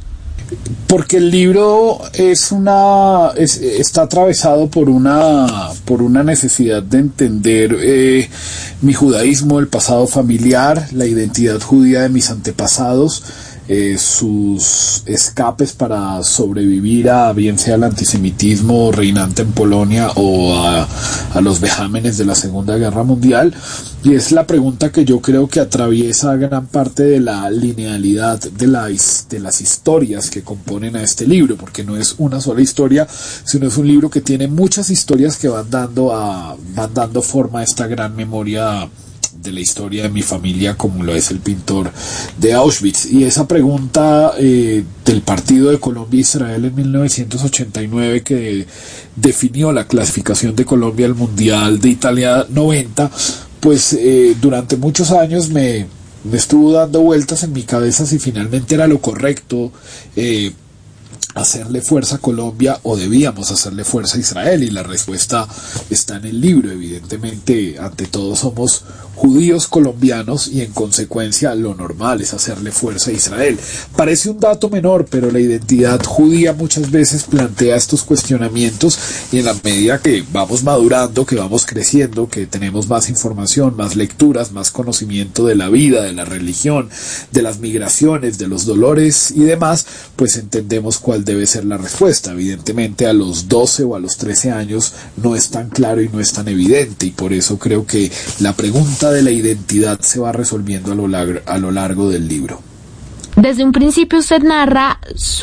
Porque el libro es una es, está atravesado por una por una necesidad de entender eh, mi judaísmo, el pasado familiar, la identidad judía de mis antepasados, eh, sus escapes para sobrevivir a bien sea el antisemitismo reinante en Polonia o a, a los vejámenes de la Segunda Guerra Mundial. Y es la pregunta que yo creo que atraviesa gran parte de la linealidad de, la, de las historias que componen a este libro, porque no es una sola historia, sino es un libro que tiene muchas historias que van dando, a, van dando forma a esta gran memoria de la historia de mi familia, como lo es el pintor de Auschwitz. Y esa pregunta eh, del partido de Colombia-Israel en mil novecientos ochenta y nueve, que definió la clasificación de Colombia al Mundial de Italia noventa, pues eh, durante muchos años me, me estuvo dando vueltas en mi cabeza si finalmente era lo correcto eh, hacerle fuerza a Colombia o debíamos hacerle fuerza a Israel, y la respuesta está en el libro. Evidentemente, ante todo somos judíos colombianos y en consecuencia lo normal es hacerle fuerza a Israel. Parece un dato menor, pero la identidad judía muchas veces plantea estos cuestionamientos, y en la medida que vamos madurando, que vamos creciendo, que tenemos más información, más lecturas, más conocimiento de la vida, de la religión, de las migraciones, de los dolores y demás, pues entendemos cuál debe ser la respuesta. Evidentemente a los doce o a los trece años no es tan claro y no es tan evidente, y por eso creo que la pregunta de la identidad se va resolviendo a lo largo, a lo largo del libro. Desde un principio usted narra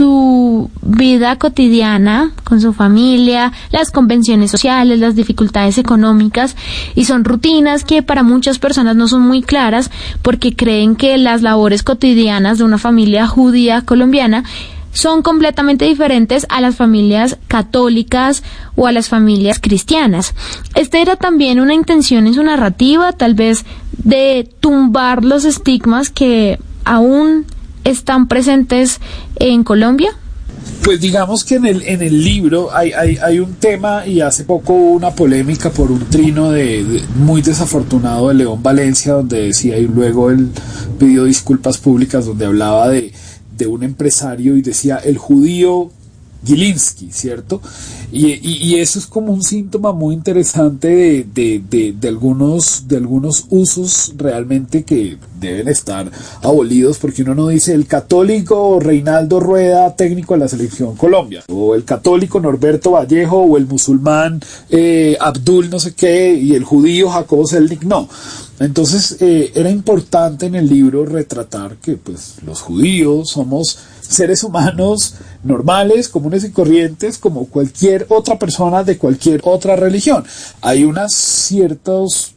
su vida cotidiana con su familia, las convenciones sociales, las dificultades económicas, y son rutinas que para muchas personas no son muy claras porque creen que las labores cotidianas de una familia judía colombiana son completamente diferentes a las familias católicas o a las familias cristianas. Este era también una intención en su narrativa, tal vez de tumbar los estigmas que aún están presentes en Colombia. Pues digamos que en el en el libro hay, hay, hay un tema, y hace poco hubo una polémica por un trino de, de muy desafortunado de León Valencia, donde decía, y luego él pidió disculpas públicas, donde hablaba de de un empresario y decía el judío Gilinski, ¿cierto? Y, y, y eso es como un síntoma muy interesante de, de, de, de algunos de algunos usos realmente que deben estar abolidos, porque uno no dice el católico Reinaldo Rueda, técnico de la selección Colombia, o el católico Norberto Vallejo, o el musulmán eh, Abdul no sé qué, y el judío Jacobo Selnik, no. Entonces eh, era importante en el libro retratar que pues los judíos somos seres humanos normales, comunes y corrientes, como cualquier otra persona de cualquier otra religión. Hay unos ciertos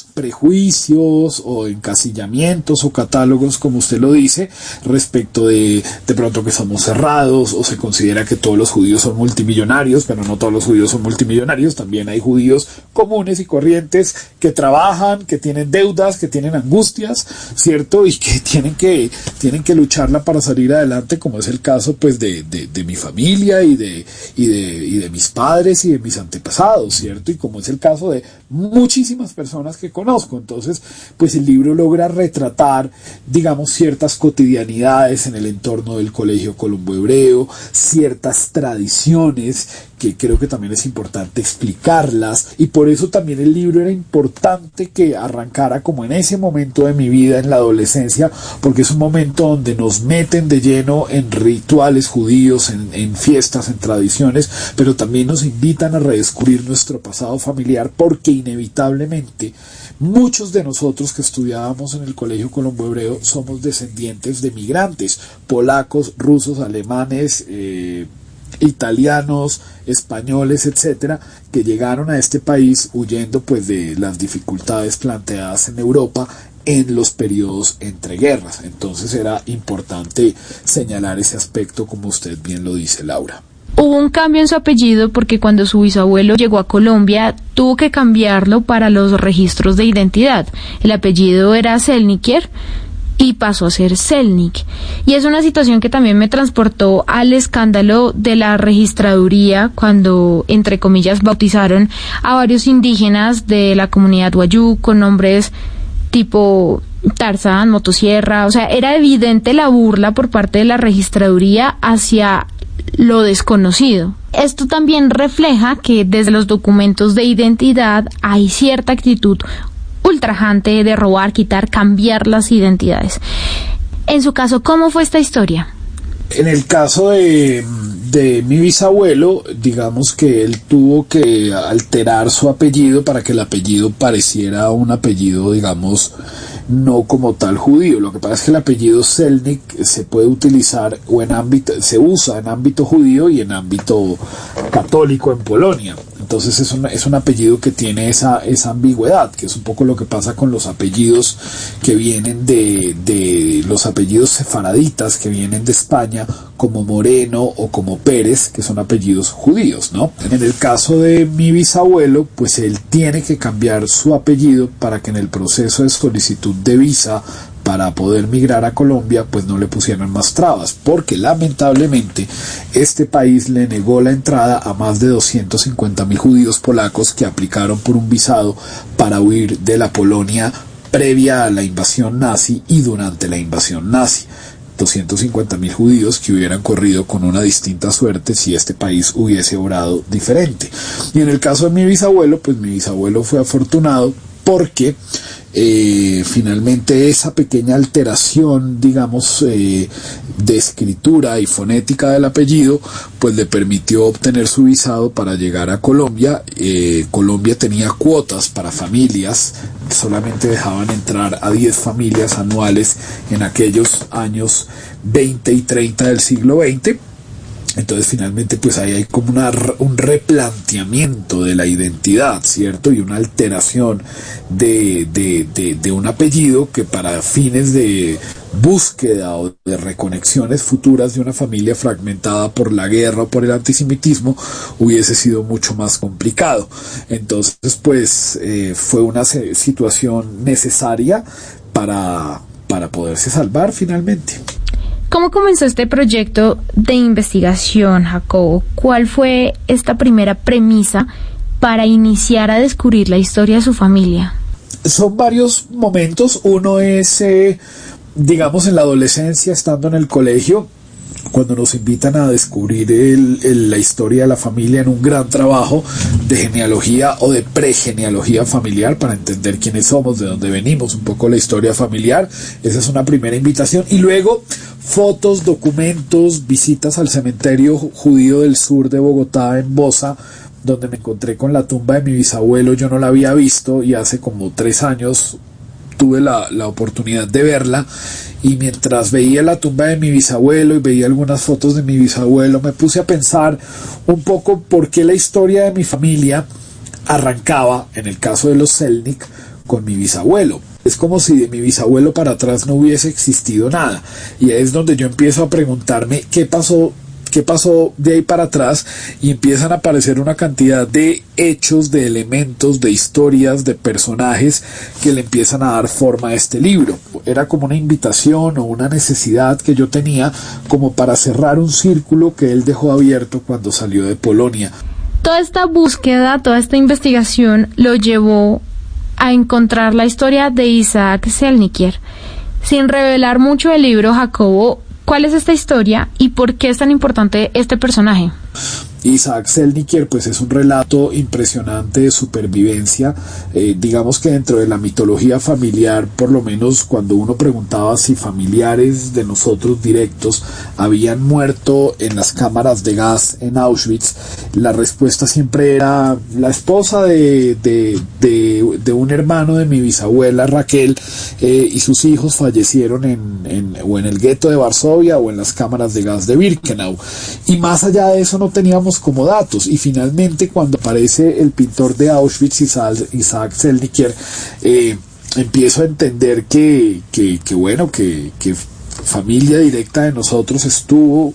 prejuicios o encasillamientos o catálogos, como usted lo dice, respecto de de pronto que somos cerrados, o se considera que todos los judíos son multimillonarios, pero no todos los judíos son multimillonarios. También hay judíos comunes y corrientes que trabajan, que tienen deudas, que tienen angustias, ¿cierto? Y que tienen que tienen que lucharla para salir adelante, como es el caso pues de, de, de mi familia y de, y de y de mis padres y de mis antepasados, ¿cierto? Y como es el caso de muchísimas personas que conozco. Entonces, pues el libro logra retratar, digamos, ciertas cotidianidades en el entorno del Colegio Colombo Hebreo, ciertas tradiciones que creo que también es importante explicarlas, y por eso también el libro era importante que arrancara como en ese momento de mi vida, en la adolescencia, porque es un momento donde nos meten de lleno en rituales judíos, en, en fiestas, en tradiciones, pero también nos invitan a redescubrir nuestro pasado familiar, porque inevitablemente muchos de nosotros que estudiábamos en el Colegio Colombo Hebreo somos descendientes de migrantes, polacos, rusos, alemanes, eh, italianos, españoles, etcétera, que llegaron a este país huyendo pues de las dificultades planteadas en Europa en los periodos entre guerras. Entonces era importante señalar ese aspecto, como usted bien lo dice, Laura. Hubo un cambio en su apellido porque cuando su bisabuelo llegó a Colombia tuvo que cambiarlo para los registros de identidad. El apellido era Selniker y pasó a ser Selnik. Y es una situación que también me transportó al escándalo de la registraduría cuando, entre comillas, bautizaron a varios indígenas de la comunidad wayú con nombres tipo Tarzán, motosierra, o sea, era evidente la burla por parte de la registraduría hacia lo desconocido. Esto también refleja que desde los documentos de identidad hay cierta actitud ultrajante de robar, quitar, cambiar las identidades. En su caso, ¿cómo fue esta historia? En el caso de, de mi bisabuelo, digamos que él tuvo que alterar su apellido para que el apellido pareciera un apellido, digamos, no como tal judío. Lo que pasa es que el apellido Selnik se puede utilizar o en ámbito, se usa en ámbito judío y en ámbito católico en Polonia. Entonces es un, es un apellido que tiene esa, esa ambigüedad, que es un poco lo que pasa con los apellidos que vienen de, de los apellidos sefaraditas que vienen de España, como Moreno o como Pérez, que son apellidos judíos, ¿no? En el caso de mi bisabuelo, pues él tiene que cambiar su apellido para que en el proceso de solicitud de visa para poder migrar a Colombia, pues no le pusieran más trabas, porque lamentablemente este país le negó la entrada a más de doscientos cincuenta mil judíos polacos que aplicaron por un visado para huir de la Polonia previa a la invasión nazi y durante la invasión nazi. doscientos cincuenta mil judíos que hubieran corrido con una distinta suerte si este país hubiese obrado diferente. Y en el caso de mi bisabuelo, pues mi bisabuelo fue afortunado porque eh, finalmente esa pequeña alteración, digamos, eh, de escritura y fonética del apellido, pues le permitió obtener su visado para llegar a Colombia. Eh, Colombia tenía cuotas para familias, solamente dejaban entrar a diez familias anuales en aquellos años veinte y treinta del siglo veinte. Entonces finalmente pues ahí hay como una, un replanteamiento de la identidad, ¿cierto? Y una alteración de, de, de, de un apellido que para fines de búsqueda o de reconexiones futuras de una familia fragmentada por la guerra o por el antisemitismo hubiese sido mucho más complicado. Entonces pues eh, fue una situación necesaria para, para poderse salvar finalmente. ¿Cómo comenzó este proyecto de investigación, Jacobo? ¿Cuál fue esta primera premisa para iniciar a descubrir la historia de su familia? Son varios momentos. Uno es, eh, digamos, en la adolescencia, estando en el colegio, cuando nos invitan a descubrir el, el, la historia de la familia en un gran trabajo de genealogía o de pregenealogía familiar para entender quiénes somos, de dónde venimos, un poco la historia familiar. Esa es una primera invitación. Y luego fotos, documentos, visitas al cementerio judío del sur de Bogotá, en Bosa, donde me encontré con la tumba de mi bisabuelo. Yo no la había visto y hace como tres años tuve la, la oportunidad de verla, y mientras veía la tumba de mi bisabuelo y veía algunas fotos de mi bisabuelo, me puse a pensar un poco por qué la historia de mi familia arrancaba, en el caso de los Selnik, con mi bisabuelo. Es como si de mi bisabuelo para atrás no hubiese existido nada, y es donde yo empiezo a preguntarme qué pasó qué pasó de ahí para atrás, y empiezan a aparecer una cantidad de hechos, de elementos, de historias, de personajes que le empiezan a dar forma a este libro. Era como una invitación o una necesidad que yo tenía como para cerrar un círculo que él dejó abierto cuando salió de Polonia. Toda esta búsqueda, toda esta investigación lo llevó a encontrar la historia de Isaac Selniker. Sin revelar mucho del libro, Jacobo, ¿cuál es esta historia y por qué es tan importante este personaje? Isaac Selniker pues es un relato impresionante de supervivencia. Eh, digamos que dentro de la mitología familiar, por lo menos cuando uno preguntaba si familiares de nosotros directos habían muerto en las cámaras de gas en Auschwitz, la respuesta siempre era la esposa de, de, de, de un hermano de mi bisabuela Raquel, eh, y sus hijos fallecieron en, en, o en el gueto de Varsovia o en las cámaras de gas de Birkenau, y más allá de eso no teníamos como datos. Y finalmente, cuando aparece el pintor de Auschwitz, Isaac, Isaac Selniker, eh, empiezo a entender que, que, que bueno, que, que familia directa de nosotros estuvo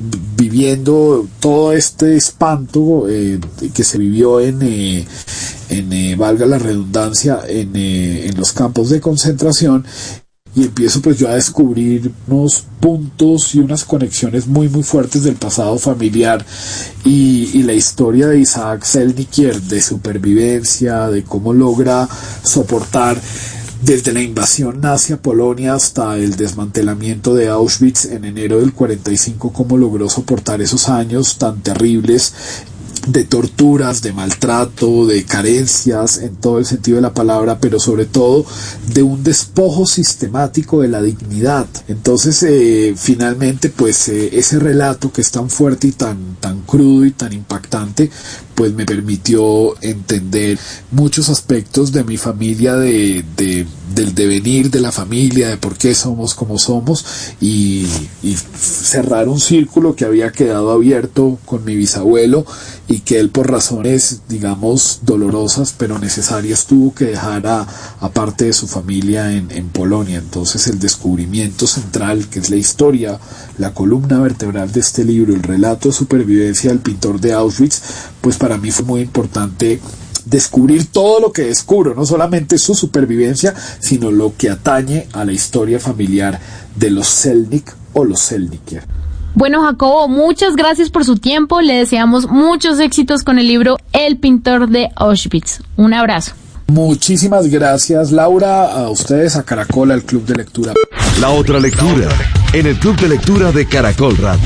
viviendo todo este espanto eh, que se vivió en, eh, en eh, valga la redundancia, en, eh, en los campos de concentración. Y empiezo pues yo a descubrir unos puntos y unas conexiones muy muy fuertes del pasado familiar, y, y la historia de Isaac Selniker, de supervivencia, de cómo logra soportar desde la invasión nazi a Polonia hasta el desmantelamiento de Auschwitz en enero del cuarenta y cinco, cómo logró soportar esos años tan terribles de torturas, de maltrato, de carencias en todo el sentido de la palabra, pero sobre todo de un despojo sistemático de la dignidad. Entonces eh, finalmente pues eh, ese relato que es tan fuerte y tan, tan crudo y tan impactante pues me permitió entender muchos aspectos de mi familia, de, de del devenir de la familia, de por qué somos como somos, y, y cerrar un círculo que había quedado abierto con mi bisabuelo y que él, por razones digamos dolorosas pero necesarias, tuvo que dejar a, a parte de su familia en, en Polonia. Entonces el descubrimiento central, que es la historia, la columna vertebral de este libro, el relato de supervivencia del pintor de Auschwitz, pues para mí fue muy importante descubrir todo lo que descubro, no solamente su supervivencia, sino lo que atañe a la historia familiar de los Selnik o los Selniker. Bueno, Jacobo, muchas gracias por su tiempo. Le deseamos muchos éxitos con el libro El pintor de Auschwitz. Un abrazo. Muchísimas gracias, Laura, a ustedes, a Caracol, al Club de Lectura. La otra lectura, en el Club de Lectura de Caracol Radio.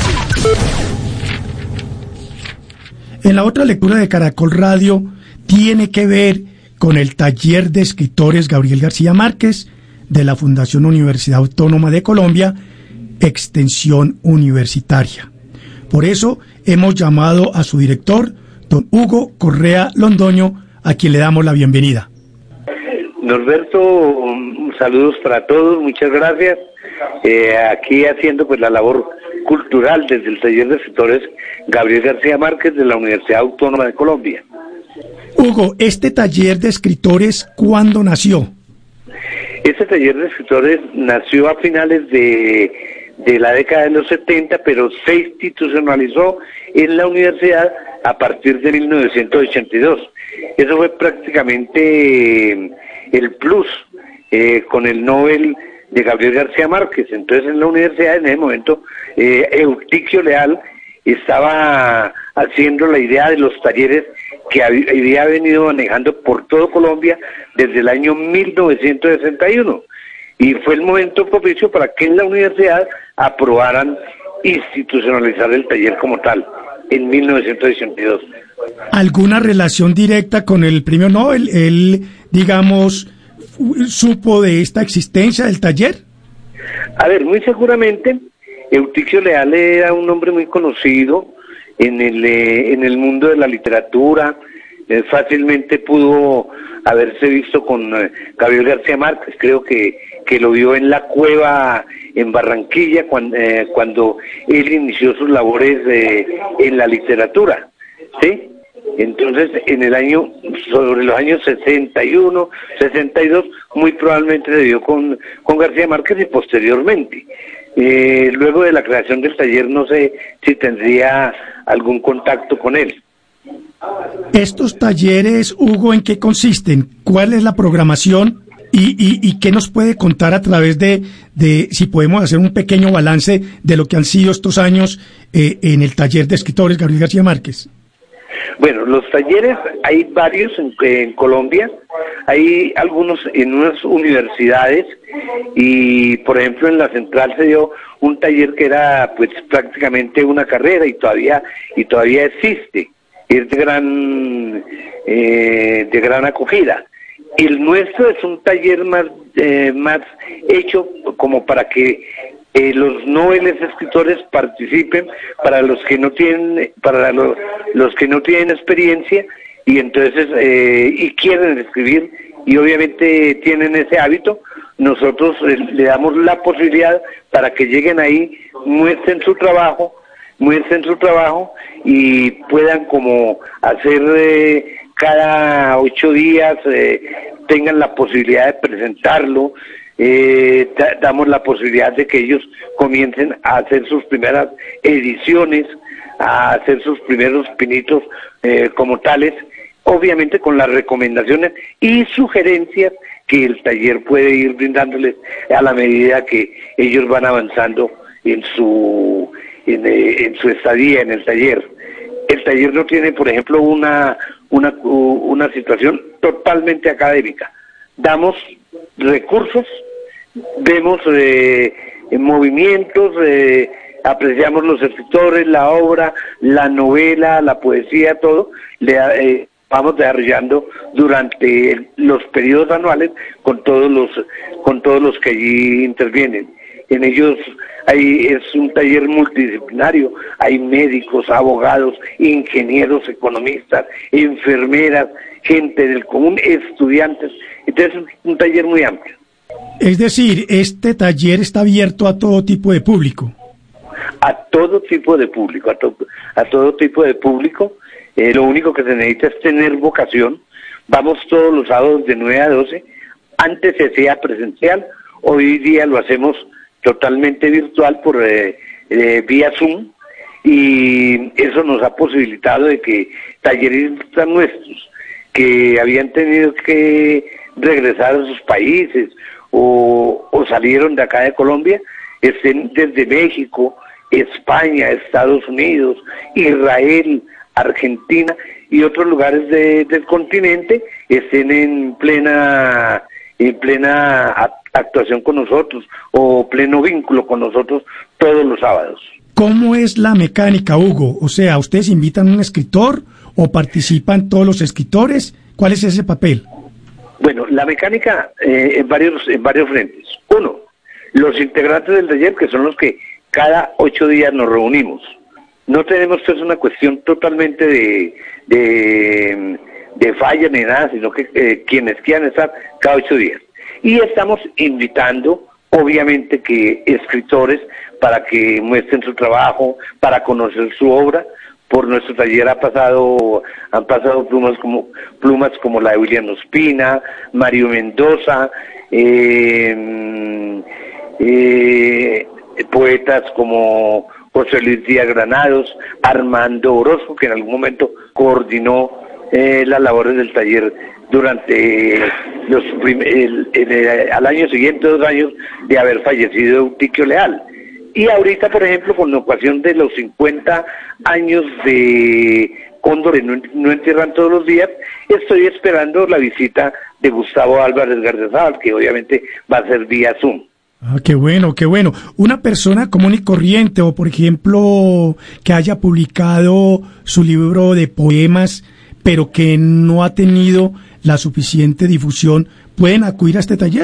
En la otra lectura de Caracol Radio tiene que ver con el taller de escritores Gabriel García Márquez de la Fundación Universidad Autónoma de Colombia, Extensión Universitaria. Por eso hemos llamado a su director, don Hugo Correa Londoño, a quien le damos la bienvenida. Norberto, saludos para todos, muchas gracias. Eh, aquí haciendo pues la labor cultural desde el taller de escritores Gabriel García Márquez de la Universidad Autónoma de Colombia. Hugo, este taller de escritores, ¿cuándo nació? Este taller de escritores nació a finales de, de la década de los setenta, pero se institucionalizó en la universidad a partir de mil novecientos ochenta y dos. Eso fue prácticamente eh, el plus eh, con el Nobel de Gabriel García Márquez. Entonces en la universidad en ese momento eh, Eutiquio Leal estaba haciendo la idea de los talleres que había venido manejando por todo Colombia desde el año mil novecientos sesenta y uno, y fue el momento propicio para que en la universidad aprobaran institucionalizar el taller como tal en mil novecientos ochenta y dos. ¿Alguna relación directa con el premio Nobel? ¿Él, digamos, supo de esta existencia del taller? A ver, muy seguramente Eutiquio Leal era un hombre muy conocido en el eh, en el mundo de la literatura. Eh, fácilmente pudo haberse visto con eh, Gabriel García Márquez. Creo que, que lo vio en la cueva en Barranquilla cuando, eh, cuando él inició sus labores eh, en la literatura, ¿sí? Entonces, en el año, sobre los años sesenta y uno, sesenta y dos, muy probablemente se vio con, con García Márquez y posteriormente. Eh, luego de la creación del taller, no sé si tendría algún contacto con él. Estos talleres, Hugo, ¿en qué consisten? ¿Cuál es la programación? ¿Y, y, y qué nos puede contar a través de, de, si podemos hacer un pequeño balance de lo que han sido estos años eh, en el taller de escritores Gabriel García Márquez? Bueno, los talleres hay varios en, en Colombia, hay algunos en unas universidades y, por ejemplo, en la Central se dio un taller que era pues prácticamente una carrera y todavía y todavía existe, es de gran eh, de gran acogida. El nuestro es un taller más eh, más hecho como para que Eh, los noveles escritores participen, para los que no tienen para los, los que no tienen experiencia y entonces eh, y quieren escribir y obviamente tienen ese hábito, nosotros eh, le damos la posibilidad para que lleguen ahí, muestren su trabajo muestren su trabajo y puedan como hacer eh, cada ocho días eh, tengan la posibilidad de presentarlo. Eh, da, damos la posibilidad de que ellos comiencen a hacer sus primeras ediciones, a hacer sus primeros pinitos eh, como tales, obviamente con las recomendaciones y sugerencias que el taller puede ir brindándoles a la medida que ellos van avanzando en su en, eh, en su estadía en el taller. El taller no tiene, por ejemplo, una una una situación totalmente académica. damos recursos, vemos eh, movimientos, eh, apreciamos los escritores, la obra, la novela, la poesía, todo, le eh, vamos desarrollando durante los periodos anuales con todos los con todos los que allí intervienen. En ellos hay es un taller multidisciplinario, hay médicos, abogados, ingenieros, economistas, enfermeras, gente del común, estudiantes. Entonces es un taller muy amplio. Es decir, este taller está abierto a todo tipo de público. A todo tipo de público, a, to a todo tipo de público. Eh, lo único que se necesita es tener vocación. Vamos todos los sábados de nueve a doce. Antes se hacía presencial, hoy día lo hacemos totalmente virtual por eh, eh, vía Zoom, y eso nos ha posibilitado de que talleristas nuestros que habían tenido que regresar a sus países o, o salieron de acá de Colombia, estén desde México, España, Estados Unidos, Israel, Argentina y otros lugares de, del continente, estén en plena en plena actuación con nosotros o pleno vínculo con nosotros todos los sábados. ¿Cómo es la mecánica, Hugo? O sea, ¿ustedes invitan a un escritor o participan todos los escritores? ¿Cuál es ese papel? Bueno, la mecánica eh, en varios en varios frentes. Uno, los integrantes del taller, que son los que cada ocho días nos reunimos. No tenemos pues una cuestión totalmente de, de, de falla ni nada, sino que eh, quienes quieran estar cada ocho días. Y estamos invitando, obviamente, que escritores para que muestren su trabajo, para conocer su obra. Por nuestro taller ha pasado, han pasado plumas como plumas como la de William Ospina, Mario Mendoza, eh, eh, poetas como José Luis Díaz Granados, Armando Orozco, que en algún momento coordinó eh, las labores del taller durante los prim el, el, el, al año siguiente, dos años de haber fallecido Eutiquio Leal. Y ahorita, por ejemplo, con la ocasión de los cincuenta años de Cóndores no, no entierran todos los días, estoy esperando la visita de Gustavo Álvarez Gardezábal, que obviamente va a ser vía Zoom. Ah, qué bueno, qué bueno. Una persona común y corriente, o por ejemplo, que haya publicado su libro de poemas, pero que no ha tenido la suficiente difusión, ¿pueden acudir a este taller?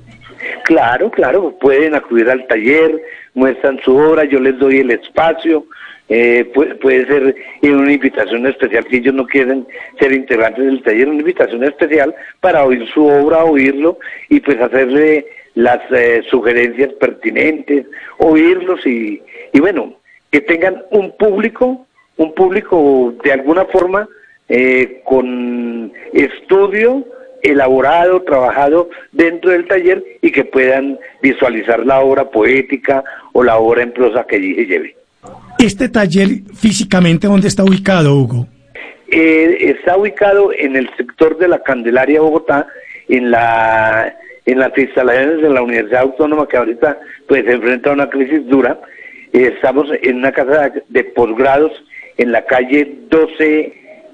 Claro, claro, pueden acudir al taller, muestran su obra, yo les doy el espacio, eh, puede, puede ser una invitación especial si ellos no quieren ser integrantes del taller, una invitación especial para oír su obra, oírlo y pues hacerle las eh, sugerencias pertinentes, oírlos y, y bueno, que tengan un público, un público de alguna forma eh, con estudio elaborado, trabajado dentro del taller y que puedan visualizar la obra poética o la obra en prosa que allí se lleve. ¿Este taller físicamente dónde está ubicado, Hugo? Eh, está ubicado en el sector de la Candelaria, Bogotá, en la en las instalaciones de la Universidad Autónoma, que ahorita pues se enfrenta a una crisis dura. Eh, estamos en una casa de posgrados en la calle doce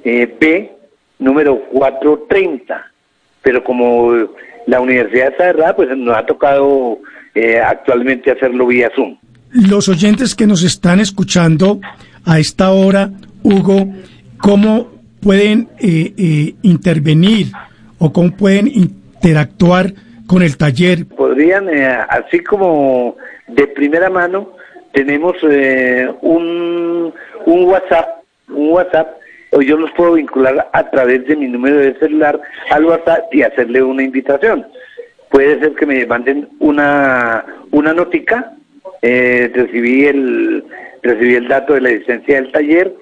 B, número cuatrocientos treinta. Pero como la universidad está cerrada, pues nos ha tocado eh, actualmente hacerlo vía Zoom. Los oyentes que nos están escuchando a esta hora, Hugo, ¿cómo pueden eh, eh, intervenir o cómo pueden interactuar con el taller? Podrían, eh, así como de primera mano, tenemos eh, un, un WhatsApp, un WhatsApp, o yo los puedo vincular a través de mi número de celular al WhatsApp y hacerle una invitación. Puede ser que me manden una una notica, eh, recibí el recibí el dato de la existencia del taller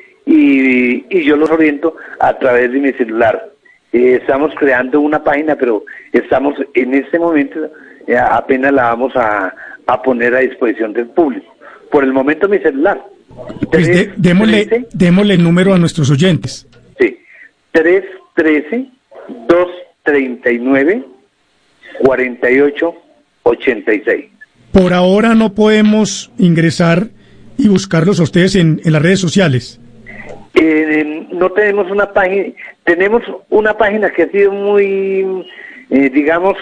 y, y yo los oriento a través de mi celular. Eh, estamos creando una página, pero estamos en este momento, eh, apenas la vamos a, a poner a disposición del público. Por el momento mi celular. Pues de, démosle, démosle el número a nuestros oyentes. Sí, tres uno tres, dos tres nueve, cuatro ocho ocho seis. Por ahora no podemos ingresar y buscarlos a ustedes en, en las redes sociales. Eh, no tenemos una página, tenemos una página que ha sido muy eh, digamos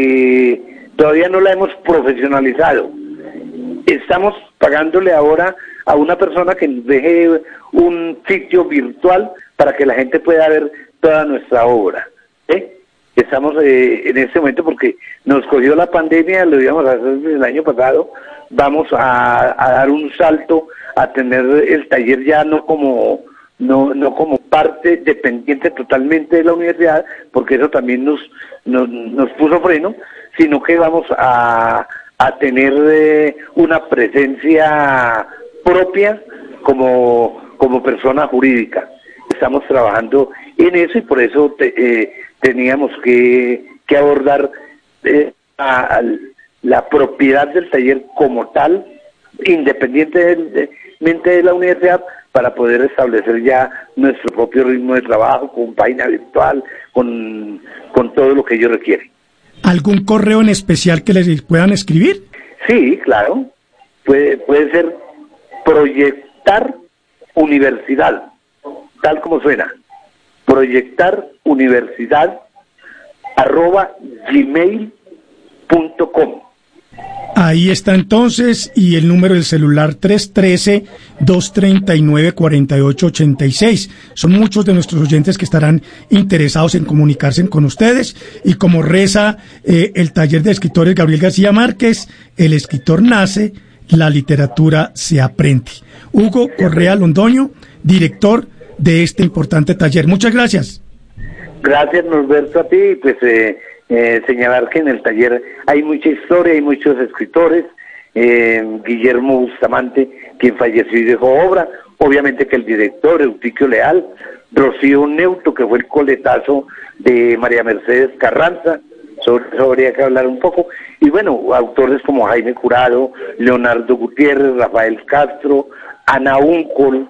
que todavía no la hemos profesionalizado. Estamos pagándole ahora a una persona que nos deje un sitio virtual para que la gente pueda ver toda nuestra obra. ¿eh? Estamos eh, en este momento porque nos cogió la pandemia, lo íbamos a hacer el año pasado, vamos a, a dar un salto a tener el taller ya no como no no como parte dependiente totalmente de la universidad, porque eso también nos nos, nos puso freno, sino que vamos a, a tener eh, una presencia propia como, como persona jurídica. Estamos trabajando en eso y por eso te, eh, teníamos que, que abordar eh, a, a la propiedad del taller como tal, independientemente de la universidad, para poder establecer ya nuestro propio ritmo de trabajo, con página virtual, con, con todo lo que ellos requieren. ¿Algún correo en especial que les puedan escribir? Sí, claro. Puede, puede ser Proyectar Universidad, tal como suena. Proyectar Universidad arroba gmail punto com. Ahí está entonces, y el número del celular tres uno tres, dos tres nueve, cuatro ocho ocho seis. Son muchos de nuestros oyentes que estarán interesados en comunicarse con ustedes, y como reza eh, el taller de escritores Gabriel García Márquez, el escritor nace, la literatura se aprende. Hugo Correa Londoño, director de este importante taller. Muchas gracias. Gracias, Norberto, a ti, pues eh, eh, señalar que en el taller hay mucha historia, hay muchos escritores, eh, Guillermo Bustamante, quien falleció y dejó obra, obviamente que el director, Eutiquio Leal, Rocío Neuto, que fue el coletazo de María Mercedes Carranza, sobre eso habría que hablar un poco, y bueno, autores como Jaime Curado, Leonardo Gutiérrez, Rafael Castro, Ana Uncol,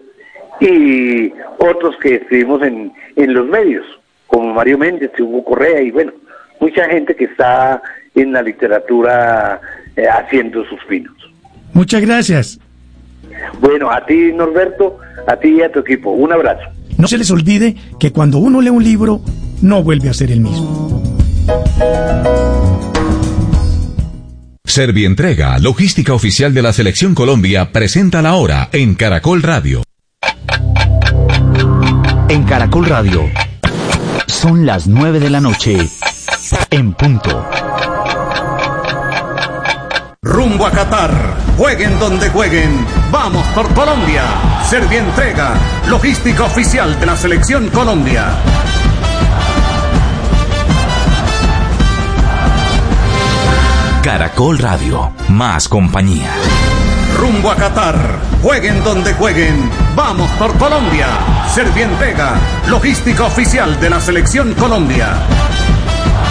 y otros que escribimos en, en los medios, como Mario Méndez, Hugo Correa, y bueno, mucha gente que está en la literatura eh, haciendo sus pinos. Muchas gracias. Bueno, a ti, Norberto, a ti y a tu equipo, un abrazo. No se les olvide que cuando uno lee un libro, no vuelve a ser el mismo. Servientrega, logística oficial de la Selección Colombia, presenta la hora en Caracol Radio. En Caracol Radio, son las nueve de la noche, en punto. Rumbo a Qatar, jueguen donde jueguen, vamos por Colombia. Servientrega, logística oficial de la Selección Colombia. Caracol Radio, más compañía. Rumbo a Qatar, jueguen donde jueguen, vamos por Colombia. Servientrega, logística oficial de la Selección Colombia.